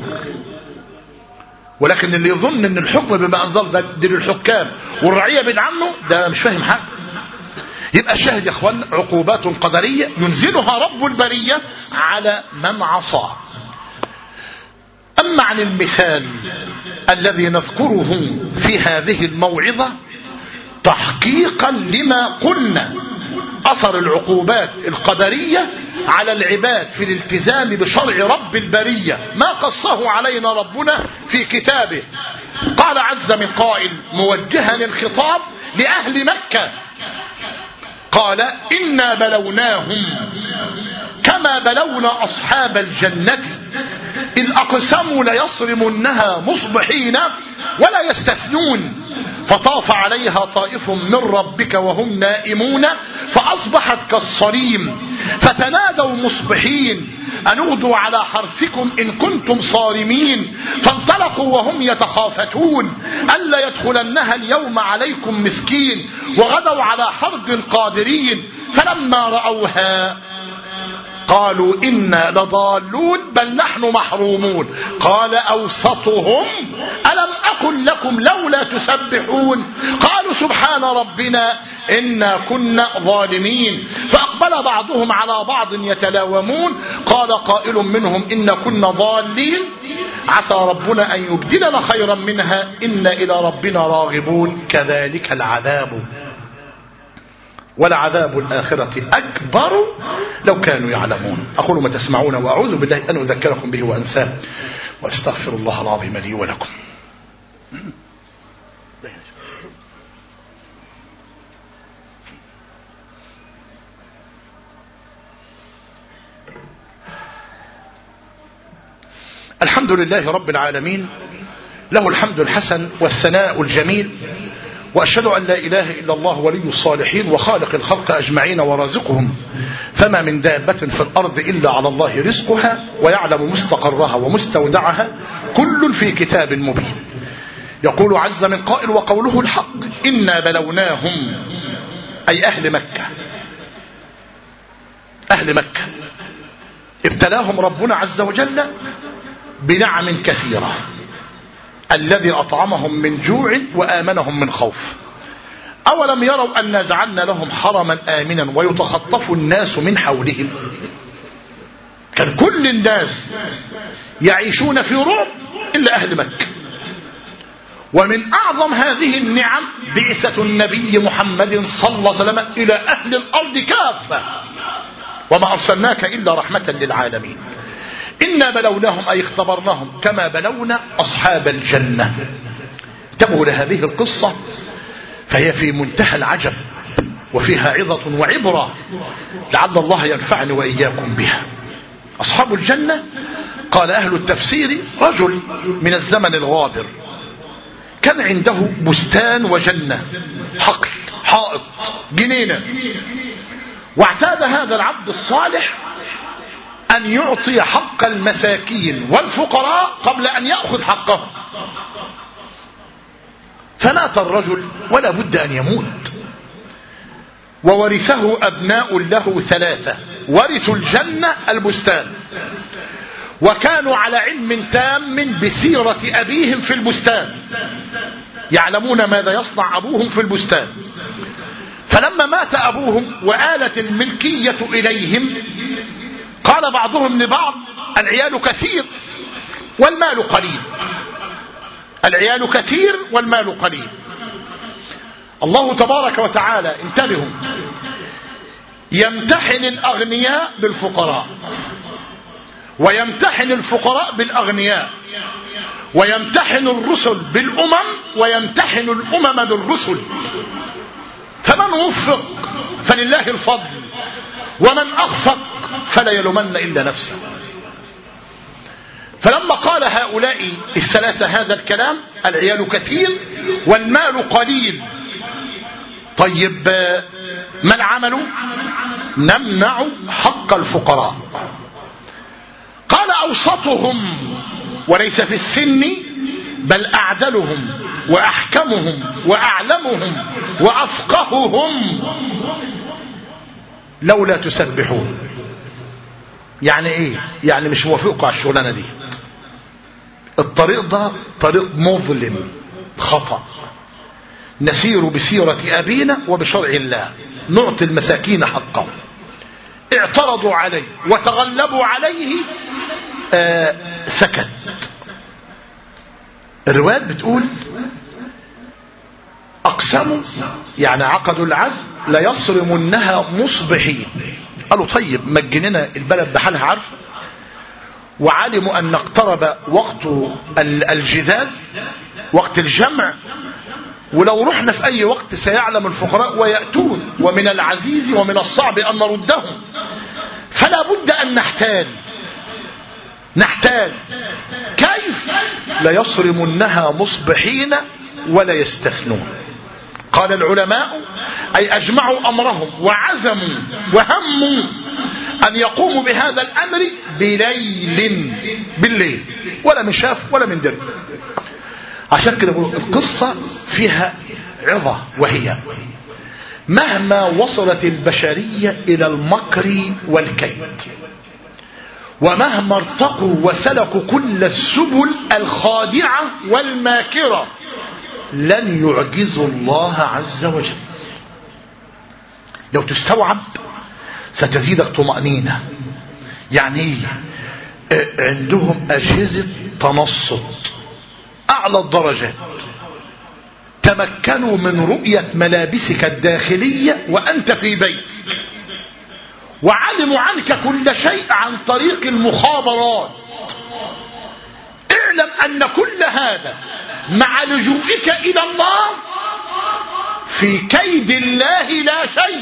ولكن اللي يظن أن الحكم بما أنزل ده للحكام والرعية بعيد عنه، ده مش فاهم حاجة. يبقى شاهد يا اخوان، عقوبات قدرية ينزلها رب البرية على من عصاه. أما عن المثال الذي نذكره في هذه الموعظة تحقيقا لما قلنا، أثر العقوبات القدرية على العباد في الالتزام بشرع رب البرية، ما قصه علينا ربنا في كتابه. قال عز من قائل موجها الخطاب لأهل مكة، قال: إنا بلوناهم كما بلونا أصحاب الجنة إذ أقسموا ليصرمنها مصبحين ولا يستثنون فطاف عليها طائف من ربك وهم نائمون فأصبحت كالصريم فتنادوا مصبحين أن اغدوا على حرثكم إن كنتم صارمين فانطلقوا وهم يتخافتون ألا يدخلنها اليوم عليكم مسكين وغدوا على حرد قادرين فلما رأوها قالوا إنا لضالون بل نحن محرومون قال أوسطهم ألم أقل لكم لولا تسبحون قالوا سبحان ربنا إنا كنا ظالمين فأقبل بعضهم على بعض يتلاومون قال قائل منهم إن كنا ضالين عسى ربنا أن يبدلنا خيرا منها إنا إلى ربنا راغبون كذلك العذاب ولعذاب الآخرة أكبر لو كانوا يعلمون. أقول ما تسمعون وأعوذ بالله أن أذكركم به وأنساه وأستغفر الله العظيم لي ولكم. الحمد لله رب العالمين له الحمد الحسن والثناء الجميل وأشهد أن لا إله إلا الله ولي الصالحين وخالق الخلق أجمعين ورازقهم فما من دابة في الأرض إلا على الله رزقها ويعلم مستقرها ومستودعها كل في كتاب مبين. يقول عز من قائل وقوله الحق إنا بلوناهم أي أهل مكة ابتلاهم ربنا عز وجل بنعم كثيرة الذي أطعمهم من جوع وآمنهم من خوف. أولم يروا أن جعلنا لهم حرما آمنا ويتخطف الناس من حولهم. كان كل الناس يعيشون في رعب إلا أهل مكة. ومن أعظم هذه النعم بعثة النبي محمد صلى الله عليه وسلم إلى أهل الأرض كافة وما أرسلناك إلا رحمة للعالمين. إنا بلوناهم أي اختبرناهم كما بلونا أصحاب الجنة. انتبهوا لهذه القصة فهي في منتهى العجب وفيها عظة وعبرة لعل الله ينفعني وإياكم بها. أصحاب الجنة قال أهل التفسير رجل من الزمن الغابر كان عنده بستان وجنة حقل حائط جنينة واعتاد هذا العبد الصالح أن يعطي حق المساكين والفقراء قبل أن يأخذ حقهم. فمات الرجل ولا بد أن يموت وورثه أبناء له ثلاثة ورثوا الجنة البستان وكانوا على علم تام بسيرة أبيهم في البستان يعلمون ماذا يصنع أبوهم في البستان. فلما مات أبوهم وآلت الملكية إليهم قال بعضهم لبعض العيال كثير والمال قليل. العيال كثير والمال قليل. الله تبارك وتعالى انتبهوا يمتحن الأغنياء بالفقراء ويمتحن الفقراء بالأغنياء ويمتحن الرسل بالأمم ويمتحن الأمم بالرسل. فمن وفق فلله الفضل ومن أخفق فلا يلومن إلا نفسه. فلما قال هؤلاء الثلاثة هذا الكلام العيال كثير والمال قليل طيب ما العمل؟ نمنع حق الفقراء. قال أوسطهم وليس في السن بل أعدلهم وأحكمهم وأعلمهم وأفقههم لولا تسبحون. يعني ايه؟ يعني مش موافقوا على الشغلانه دي. الطريق ده طريق مظلم خطأ. نسير بسيرة أبينا وبشرع الله نعطي المساكين حقهم. اعترضوا عليه وتغلبوا عليه سكت. الروايات بتقول أقسموا يعني عقدوا العزم ليصرمنها مصبحين. قالوا طيب مجننا البلد بحالها عارف وعلموا أن اقترب وقت الجذاذ وقت الجمع ولو رحنا في أي وقت سيعلم الفقراء ويأتون ومن العزيز ومن الصعب أن نردهم فلا بد أن نحتال. نحتاج. كيف؟ ليصرمنها مصبحين ولا يستثنون. قال العلماء أي أجمعوا أمرهم وعزموا وهموا أن يقوموا بهذا الأمر بالليل، ولا من شاف ولا من دري. عشان كده القصة فيها عظة، وهي مهما وصلت البشرية إلى المكر والكيد، ومهما ارتقوا وسلكوا كل السبل الخادعة والماكرة، لن يعجزوا الله عز وجل. لو تستوعب ستزيدك طمأنينة. يعني عندهم أجهزة تنصت أعلى الدرجات، تمكنوا من رؤية ملابسك الداخلية وأنت في بيتك، وعلموا عنك كل شيء عن طريق المخابرات. اعلم أن كل هذا مع لجوئك إلى الله في كيد الله لا شيء.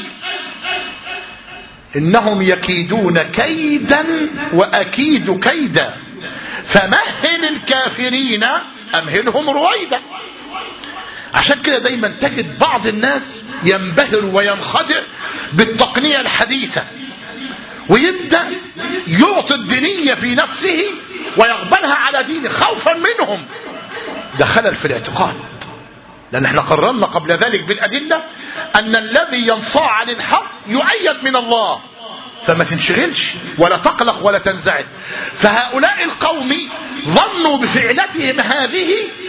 إنهم يكيدون كيدا وأكيد كيدا، فمهل الكافرين أمهلهم رويدا. عشان كده دايما تجد بعض الناس ينبهر وينخدع بالتقنية الحديثة، ويبدأ يعطي الدينية في نفسه ويقبلها على دينه خوفا منهم. ده خلل في الاعتقاد، لأن احنا قررنا قبل ذلك بالأدلة أن الذي ينصاع للحق يؤيد من الله، فما تنشغلش ولا تقلق ولا تنزعج. فهؤلاء القوم ظنوا بفعلتهم هذه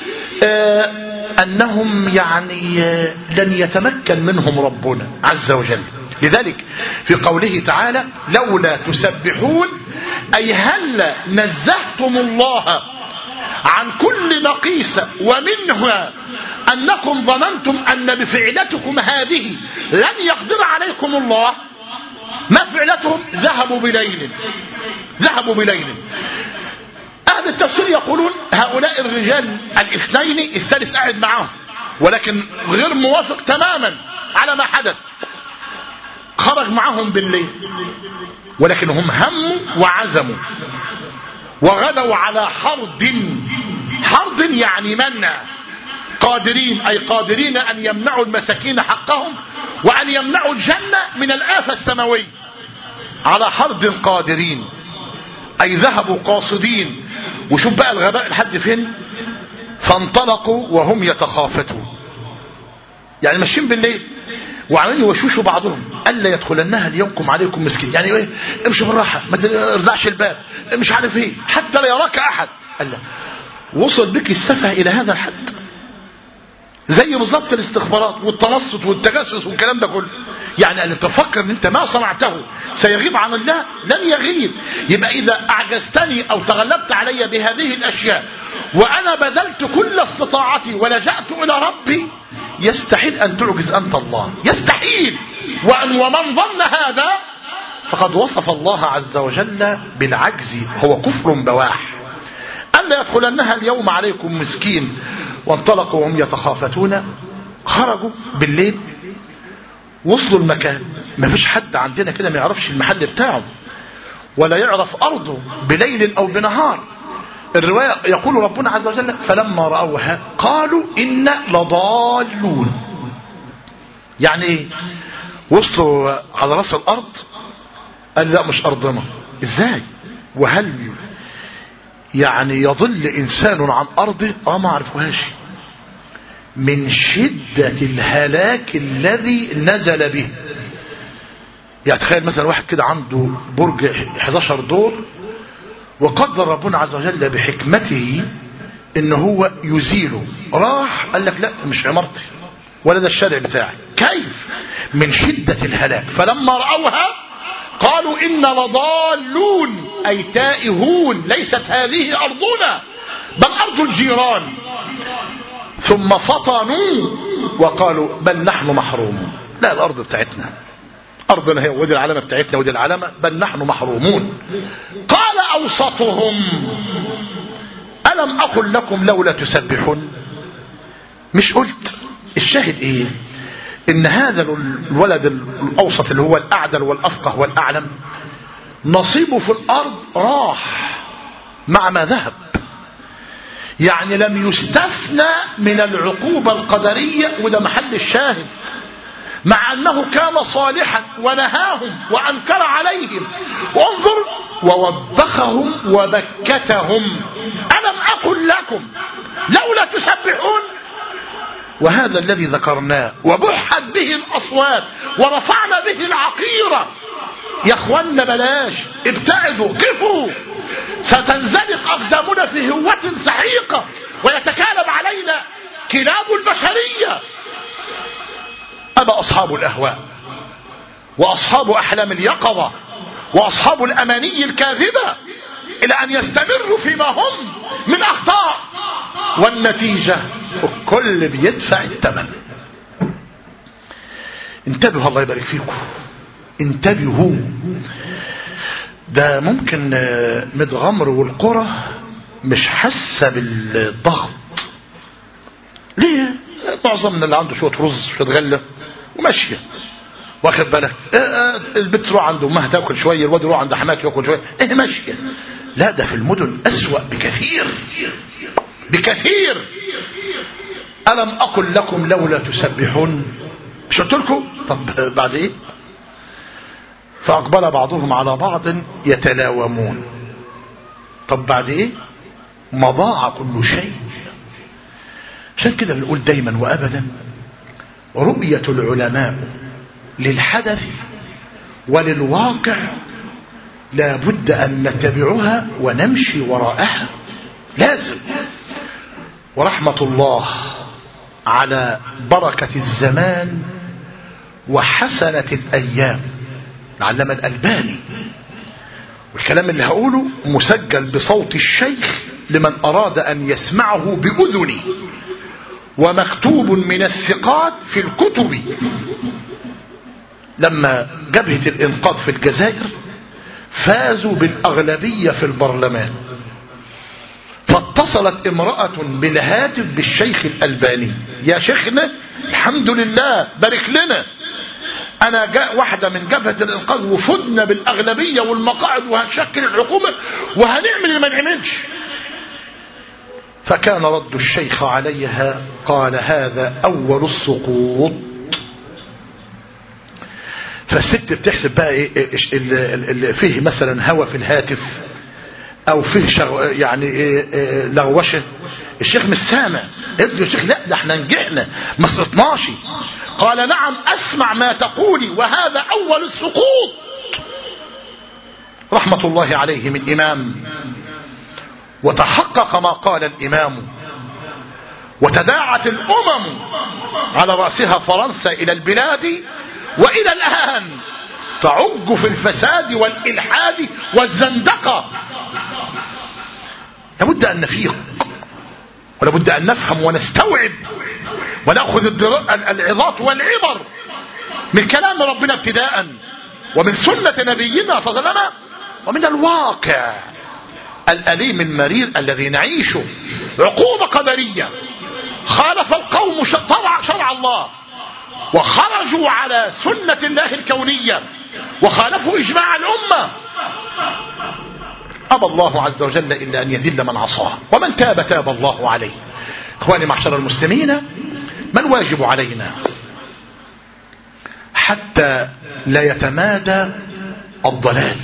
أنهم يعني لن يتمكن منهم ربنا عز وجل. لذلك في قوله تعالى لولا تسبحون، أي هل نزهتم الله عن كل نقيصة، ومنها أنكم ظننتم أن بفعلتكم هذه لن يقدر عليكم الله. ما فعلتهم؟ ذهبوا بليل. أهل التفسير يقولون هؤلاء الرجال الاثنين الثالث قاعد معهم، ولكن غير موافق تماما على ما حدث، خرج معهم بالليل، ولكن هم هموا وعزموا وغدوا على حرد يعني منع، قادرين أي قادرين أن يمنعوا المساكين حقهم وأن يمنعوا الجنة من الآفة السماوية. على حرد قادرين أي ذهبوا قاصدين. وشوف بقى الغباء لحد فين. فانطلقوا وهم يتخافتون، يعني ماشيين بالليل وعمالين يوشوشوا بعضهم ألا يدخلنها اليوم عليكم مسكين. يعني ايه؟ امشي بالراحة، ما ترزعش الباب، مش عارف ايه، حتى لا يراك احد. ألا وصل بك السفه الى هذا الحد؟ زي بالظبط الاستخبارات والتنصت والتجسس والكلام ده كله. يعني ان تفكر ان انت ما صنعته سيغيب عن الله، لن يغيب. يبقى اذا اعجزتني او تغلبت علي بهذه الاشياء وانا بذلت كل استطاعتي ولجأت الى ربي، يستحيل ان تعجز انت الله، يستحيل. ومن ظن هذا فقد وصف الله عز وجل بالعجز، هو كفر بواح. ألا يدخلنها اليوم عليكم مسكين. وانطلقوا وهم يتخافتون، خرجوا بالليل، وصلوا المكان. ما فيش حد عندنا كده ما يعرفش المحل بتاعه ولا يعرف أرضه بليل أو بنهار. الرواية يقول ربنا عز وجل فلما رأوها قالوا إن لضالون. يعني ايه؟ وصلوا على رأس الأرض، قال لا مش أرضنا. ازاي؟ وهل يعني يضل إنسان عن أرضه؟ ما عرفوهاش. من شدة الهلاك الذي نزل به. يعني تخيل مثلا واحد كده عنده برج 11 دور، وقدر ربنا عز وجل بحكمته ان هو يزيله، راح قال لك لا مش عمارتي ولا ده الشارع بتاعي. كيف؟ من شدة الهلاك. فلما رأوها قالوا إن لضالون أي تائهون، ليست هذه أرضنا بل أرض الجيران. ثم فطنوا وقالوا بل نحن محرومون. لا الأرض بتاعتنا، أرضنا هي، ودي العلامة بتاعتنا ودي العلامة، بل نحن محرومون. قال أوسطهم ألم أقل لكم لولا تسبحون؟ مش قلت؟ الشاهد إيه؟ إن هذا الولد الأوسط اللي هو الأعدل والأفقه والأعلم نصيبه في الأرض راح، مع ما ذهب، يعني لم يستثنى من العقوبة القدرية، وده محل الشاهد، مع أنه كان صالحا ونهاهم وأنكر عليهم، وانظر ووبخهم وبكتهم. ألم أقل لكم لولا تسبحون؟ وهذا الذي ذكرناه وبحت به الأصوات ورفعنا به العقيرة. يا اخوانا بلاش، ابتعدوا، قفوا، ستنزلق أقدامنا في هوة سحيقة ويتكالب علينا كلاب البشرية. أبى أصحاب الأهواء وأصحاب أحلام اليقظة وأصحاب الأماني الكاذبة إلى أن يستمروا فيما هم من أخطاء، والنتيجة الكل بيدفع الثمن. انتبهوا، الله يبارك فيكم، انتبهوا. ده ممكن متغمر والقرى مش حاسة بالضغط. ليه؟ معظمنا اللي عنده شوية رز شوية غلة وماشية، واخد بالك، البنت تروح عنده امها تاكل شويه، الواد يروح عند حماك ياكل شويه، ماشيه. لا، ده في المدن اسوأ بكثير بكثير. ألم أقل لكم لولا تسبحون؟ مش قلت لكم؟ طب بعد ايه؟ فأقبل بعضهم على بعض يتلاومون. طب بعد ايه؟ مضاع كل شيء. عشان كده بنقول دايما وأبدا رؤية العلماء للحدث وللواقع لا بد أن نتبعها ونمشي وراءها، لازم. ورحمة الله على بركة الزمان وحسنة الأيام العلامة الألباني، والكلام اللي هقوله مسجل بصوت الشيخ لمن أراد أن يسمعه بأذنه، ومكتوب من الثقات في الكتب. لما جبهة الإنقاذ في الجزائر فازوا بالأغلبية في البرلمان، فاتصلت امرأة بالهاتف بالشيخ الألباني: يا شيخنا الحمد لله بارك لنا، أنا جاء واحدة من جبهة الإنقاذ وفدنا بالأغلبية والمقاعد وهنشكل الحكومة وهنعمل اللي ما نعملش. فكان رد الشيخ عليها قال: هذا أول السقوط. فالست بتحسب بقى ايه اللي فيه مثلا هوا في الهاتف او فيه يعني ايه لغوشه. الشيخ مش سامع. قلت له: يا شيخ لا، ده احنا نجحنا ما سقطناش. قال: نعم اسمع ما تقولي وهذا اول السقوط. رحمة الله عليه من امام، وتحقق ما قال الامام، وتداعت الامم على رأسها فرنسا الى البلاد، وإلى الآن تعج في الفساد والإلحاد والزندقة. لابد أن نفيق، ولابد أن نفهم ونستوعب ونأخذ العظات والعبر من كلام ربنا ابتداء، ومن سنة نبينا صلى الله عليه وسلم، ومن الواقع الأليم المرير الذي نعيشه. عقوبة قدرية، خالف القوم شرع الله، وخرجوا على سنة الله الكونية، وخالفوا إجماع الأمة. أبى الله عز وجل إلا أن يذل من عصاه، ومن تاب تاب الله عليه. إخواني معشر المسلمين، ما الواجب علينا حتى لا يتمادى الضلال؟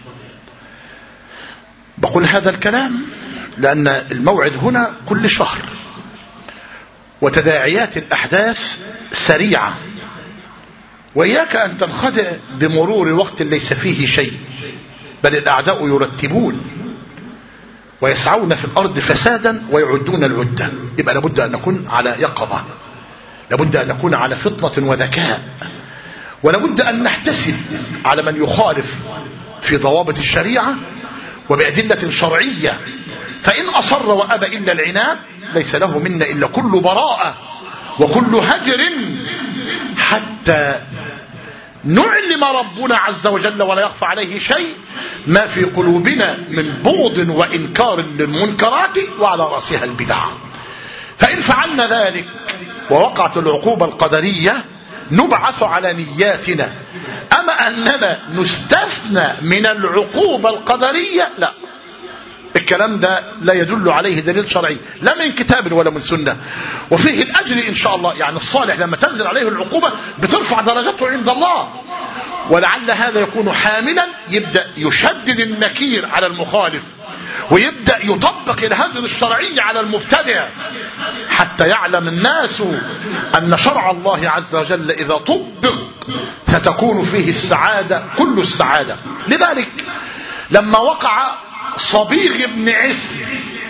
بقول هذا الكلام لأن الموعد هنا كل شهر، وتداعيات الأحداث سريعة، وإياك أن تنخدع بمرور وقت ليس فيه شيء، بل الأعداء يرتبون ويسعون في الأرض فسادا ويعدون العدة. يبقى لابد أن نكون على يقظة، لابد أن نكون على فطنة وذكاء، ولابد أن نحتسب على من يخالف في ضوابط الشريعة وبأدلة شرعية، فإن أصر وأبى إلا العناد ليس له منا إلا كل براءة وكل هجر، حتى نعلم ربنا عز وجل ولا يخفى عليه شيء ما في قلوبنا من بغض وإنكار للمنكرات، وعلى رأسها البدع. فإن فعلنا ذلك ووقعت العقوبة القدرية نبعث على نياتنا. أما أننا نستثنى من العقوبة القدرية لا، الكلام ده لا يدل عليه دليل شرعي لا من كتاب ولا من سنة، وفيه الأجر إن شاء الله. يعني الصالح لما تنزل عليه العقوبة بترفع درجته عند الله، ولعل هذا يكون حاملا يبدأ يشدد النكير على المخالف، ويبدأ يطبق الهدي الشرعي على المبتدع، حتى يعلم الناس أن شرع الله عز وجل إذا طبق ستكون فيه السعادة كل السعادة. لذلك لما وقع صبيغ بن عسل،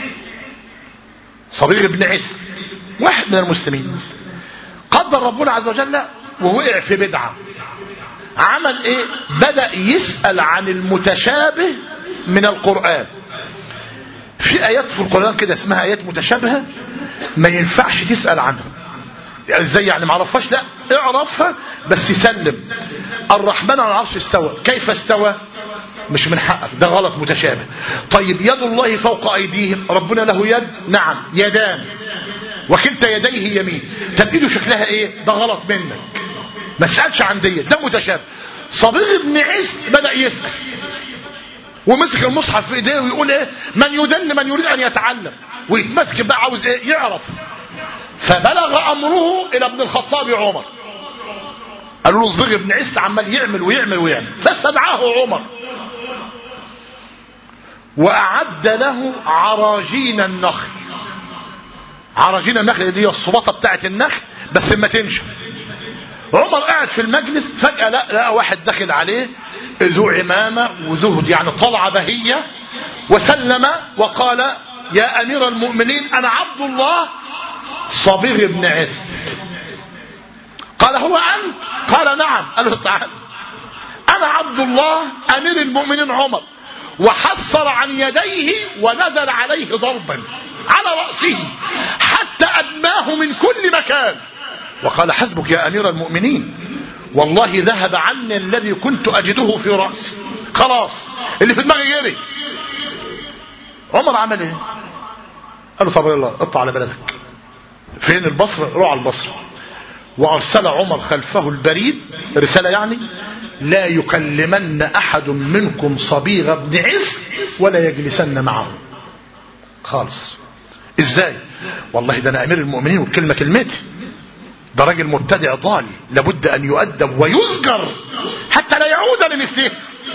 صبيغ بن عسل واحد من المسلمين، قدر ربنا عز وجل ووقع في بدعة، عمل ايه؟ بدأ يسأل عن المتشابه من القرآن. في آيات في القرآن كده اسمها آيات متشابهة ما ينفعش تسأل عنها. ازاي يعني ما عرفهاش؟ لا اعرفها بس سلم. الرحمن على العرش استوى، كيف استوى؟ مش من حقك، ده غلط متشابه. طيب يد الله فوق ايديهم، ربنا له يد؟ نعم يدان وكلتا يديه يمين، طب ايده شكلها ايه؟ ده غلط منك، ما تسألش عن دي، ده متشابه. صبيغ بن عيسى بدأ يسأل ومسك المصحف في ايديه ويقول ايه؟ من يدل من يريد ان يتعلم، ويتمسك بقى عاوز ايه؟ يعرف. فبلغ امره الى ابن الخطاب عمر، قالوا له صبيغ بن عيسى عمال يعمل ويعمل ويعمل، فاستدعاه عمر واعد له عراجين النخل. عراجين النخل دي الصباطه بتاعت النخل بس ما تنشف. عمر قاعد في المجلس، فجأة لقى واحد داخل عليه ذو عمامة وذهد يعني طلعة بهية، وسلم وقال يا أمير المؤمنين أنا عبد الله صبيغ بن عيسى. قال هو أنت؟ قال نعم. قال له تعال، أنا عبد الله أمير المؤمنين عمر. وحصر عن يديه ونزل عليه ضربا على رأسه حتى أدماه من كل مكان، وقال حسبك يا أمير المؤمنين، والله ذهب عني الذي كنت أجده في رأسي، خلاص اللي في دماغي جري. عمر عمل ايه؟ قال له طب يلا اطلع على بلدك. فين البصرة؟ روح على البصرة. وأرسل عمر خلفه البريد رسالة يعني لا يكلمن أحد منكم صبيغ بن عيسى ولا يجلسن معه خالص. ازاي؟ والله ده أنا أمير المؤمنين والكلمة كلمتي، ده راجل مبتدع ضال لابد أن يؤدب ويزجر حتى لا يعود لمثله.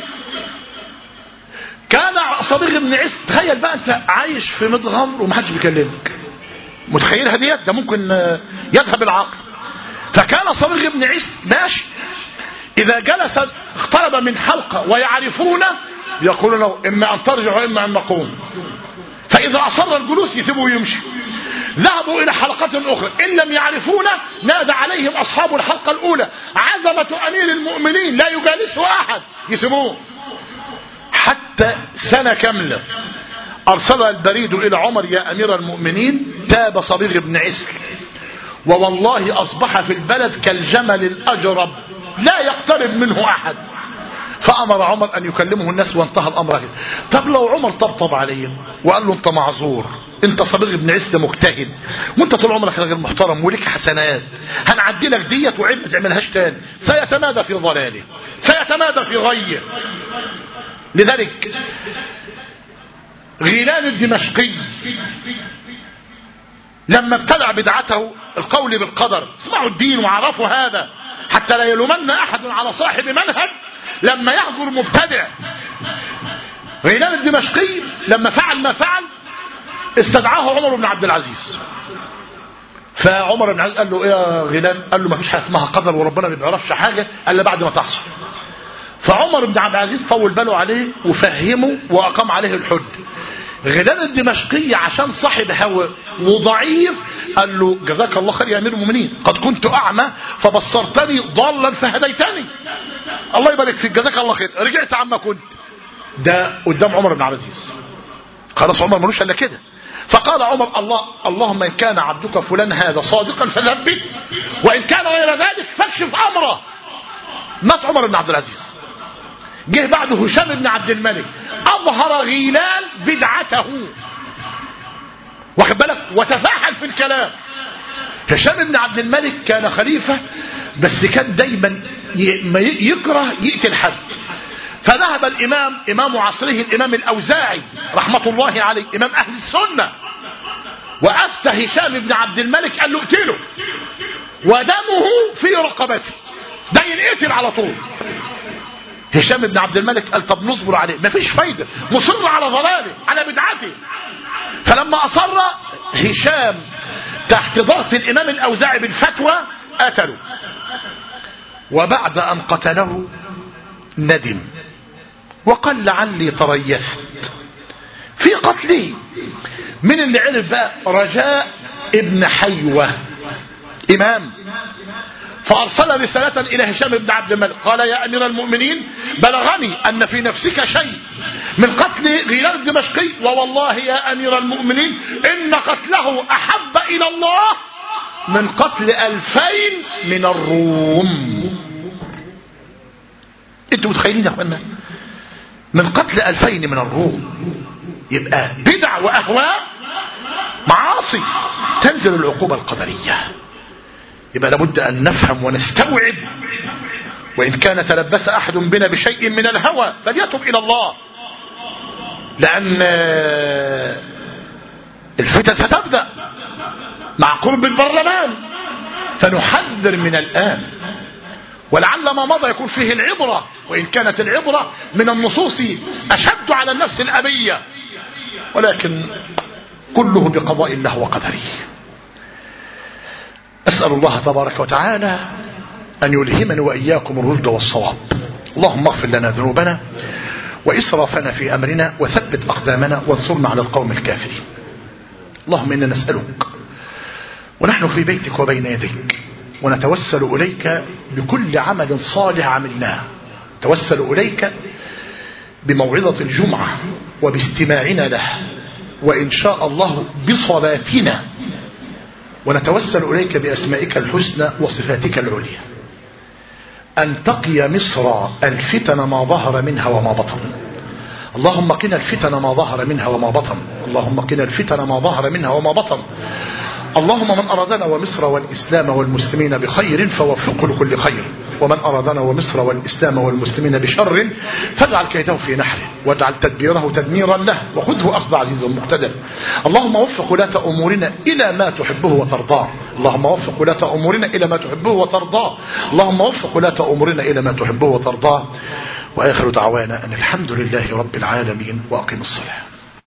كان صبيغ بن عيسى، تخيل بقى أنت عايش في مدغم ومحدش بيكلمك، متخيلها ديت؟ ده ممكن يذهب العقل. فكان صبيغ بن عيسى ماشي، إذا جلس اقترب من حلقة ويعرفونه يقولون له إما أن ترجع وإما أن نقوم، فإذا أصر الجلوس يسيبه ويمشي. ذهبوا إلى حلقة أخرى، إن لم يعرفونه نادى عليهم أصحاب الحلقة الأولى عزمة أمير المؤمنين لا يجالسه أحد، يسيبوه. حتى سنة كاملة أرسل البريد إلى عمر يا أمير المؤمنين تاب صبيغ بن عيسى، ووالله أصبح في البلد كالجمل الأجرب لا يقترب منه أحد. فأمر عمر أن يكلمه الناس وانتهى الأمر كده. طب لو عمر طبطب عليه وقال له أنت معذور، أنت صبيغ بن عيسى مجتهد وأنت طول عمرك راجل محترم ولك حسنات، هنعدي لك ديت وعيب ما تعملهاش تاني، سيتمادى في ضلاله، سيتمادى في غيه. لذلك غيلان الدمشقي لما ابتدع بدعته القول بالقدر، اسمعوا الدين وعرفوا هذا حتى لا يلومن أحد على صاحب منهج لما يهجر مبتدع. غيلان الدمشقي لما فعل ما فعل استدعاه عمر بن عبد العزيز، فعمر بن عبد العزيز قال له ايه يا غيلان؟ قال له ما فيش حاجه اسمها قدر وربنا ما بيعرفش حاجه الا بعد ما تحصل. فعمر بن عبد العزيز طول باله عليه وفهمه واقام عليه الحج. غيلان الدمشقي عشان صاحب هوى وضعيف قال له جزاك الله خير يا امير المؤمنين، قد كنت اعمى فبصرتني ضالا فهديتني، الله يبارك فيك جزاك الله خير، رجعت عما كنت. ده قدام عمر بن عبد العزيز، خلاص عمر ملوش الا كده. فقال عمر اللهم ان كان عبدك فلان هذا صادقا فثبت، وان كان غير ذلك فاكشف امره. مات عمر بن عبد العزيز. جه بعده هشام بن عبد الملك، اظهر غيلان بدعته، واخد بالك، وتفاحل في الكلام. هشام بن عبد الملك كان خليفة بس كان دايما ما يكره يقتل حد، فذهب إمام عصره الإمام الأوزاعي رحمة الله عليه إمام أهل السنة، وأفتى هشام بن عبد الملك قال له اقتله ودمه في رقبته، ده ينقتل على طول. هشام بن عبد الملك قال طب نصبر عليه، مفيش فايدة، مصر على ضلاله على بدعته. فلما أصر هشام تحت ضغط الإمام الأوزاعي بالفتوى قتله، وبعد أن قتله ندم وقال لعلي تريثت في قتله. من اللي عرف بقى؟ رجاء ابن حيوة إمام، فأرسل رسالة إلى هشام بن عبد الملك قال يا أمير المؤمنين بلغني أن في نفسك شيء من قتل غيلان الدمشقي، ووالله يا أمير المؤمنين إن قتله أحب إلى الله من قتل 2000 من الروم. انتوا متخيلين يا اخوانا؟ من قتل 2000 من الروم. يبقى بدع وأهواء معاصي تنزل العقوبة القدرية. يبقى لابد أن نفهم ونستوعب، وإن كان تلبس أحد بنا بشيء من الهوى فليتب إلى الله، لأن الفتن ستبدأ مع قرب البرلمان، فنحذر من الآن، ولعل ما مضى يكون فيه العبرة، وإن كانت العبرة من النصوص أشد على النفس الأبية، ولكن كله بقضاء الله وقدره. أسأل الله تبارك وتعالى أن يلهمنا وإياكم الرشد والصواب. اللهم اغفر لنا ذنوبنا وإسرافنا في أمرنا وثبت أقدامنا وانصرنا على القوم الكافرين. اللهم إنا نسألك ونحن في بيتك وبين يديك، ونتوسل إليك بكل عمل صالح عملناه، توسل إليك بموعظة الجمعة وباستماعنا له، وإن شاء الله بصلاتنا، ونتوسل إليك بأسمائك الحسنى وصفاتك العليا أن تقي مصر الفتن ما ظهر منها وما بطن. اللهم قنا الفتن ما ظهر منها وما بطن، اللهم قنا الفتن ما ظهر منها وما بطن. اللهم من أرادنا ومصر والإسلام والمسلمين بخير فوفقه لكل خير، ومن أرادنا ومصر والإسلام والمسلمين بشر فاجعل كيده في نحره، واجعل تدبيره تدميرا له، وخذه أخذ عزيز مقتدر. اللهم وفق ولاة أمورنا إلى ما تحبه وترضاه، اللهم وفق ولاة أمورنا إلى ما تحبه وترضاه، اللهم وفق ولاة أمورنا إلى ما تحبه وترضاه. وآخر دعوانا أن الحمد لله رب العالمين، وأقم الصلاة.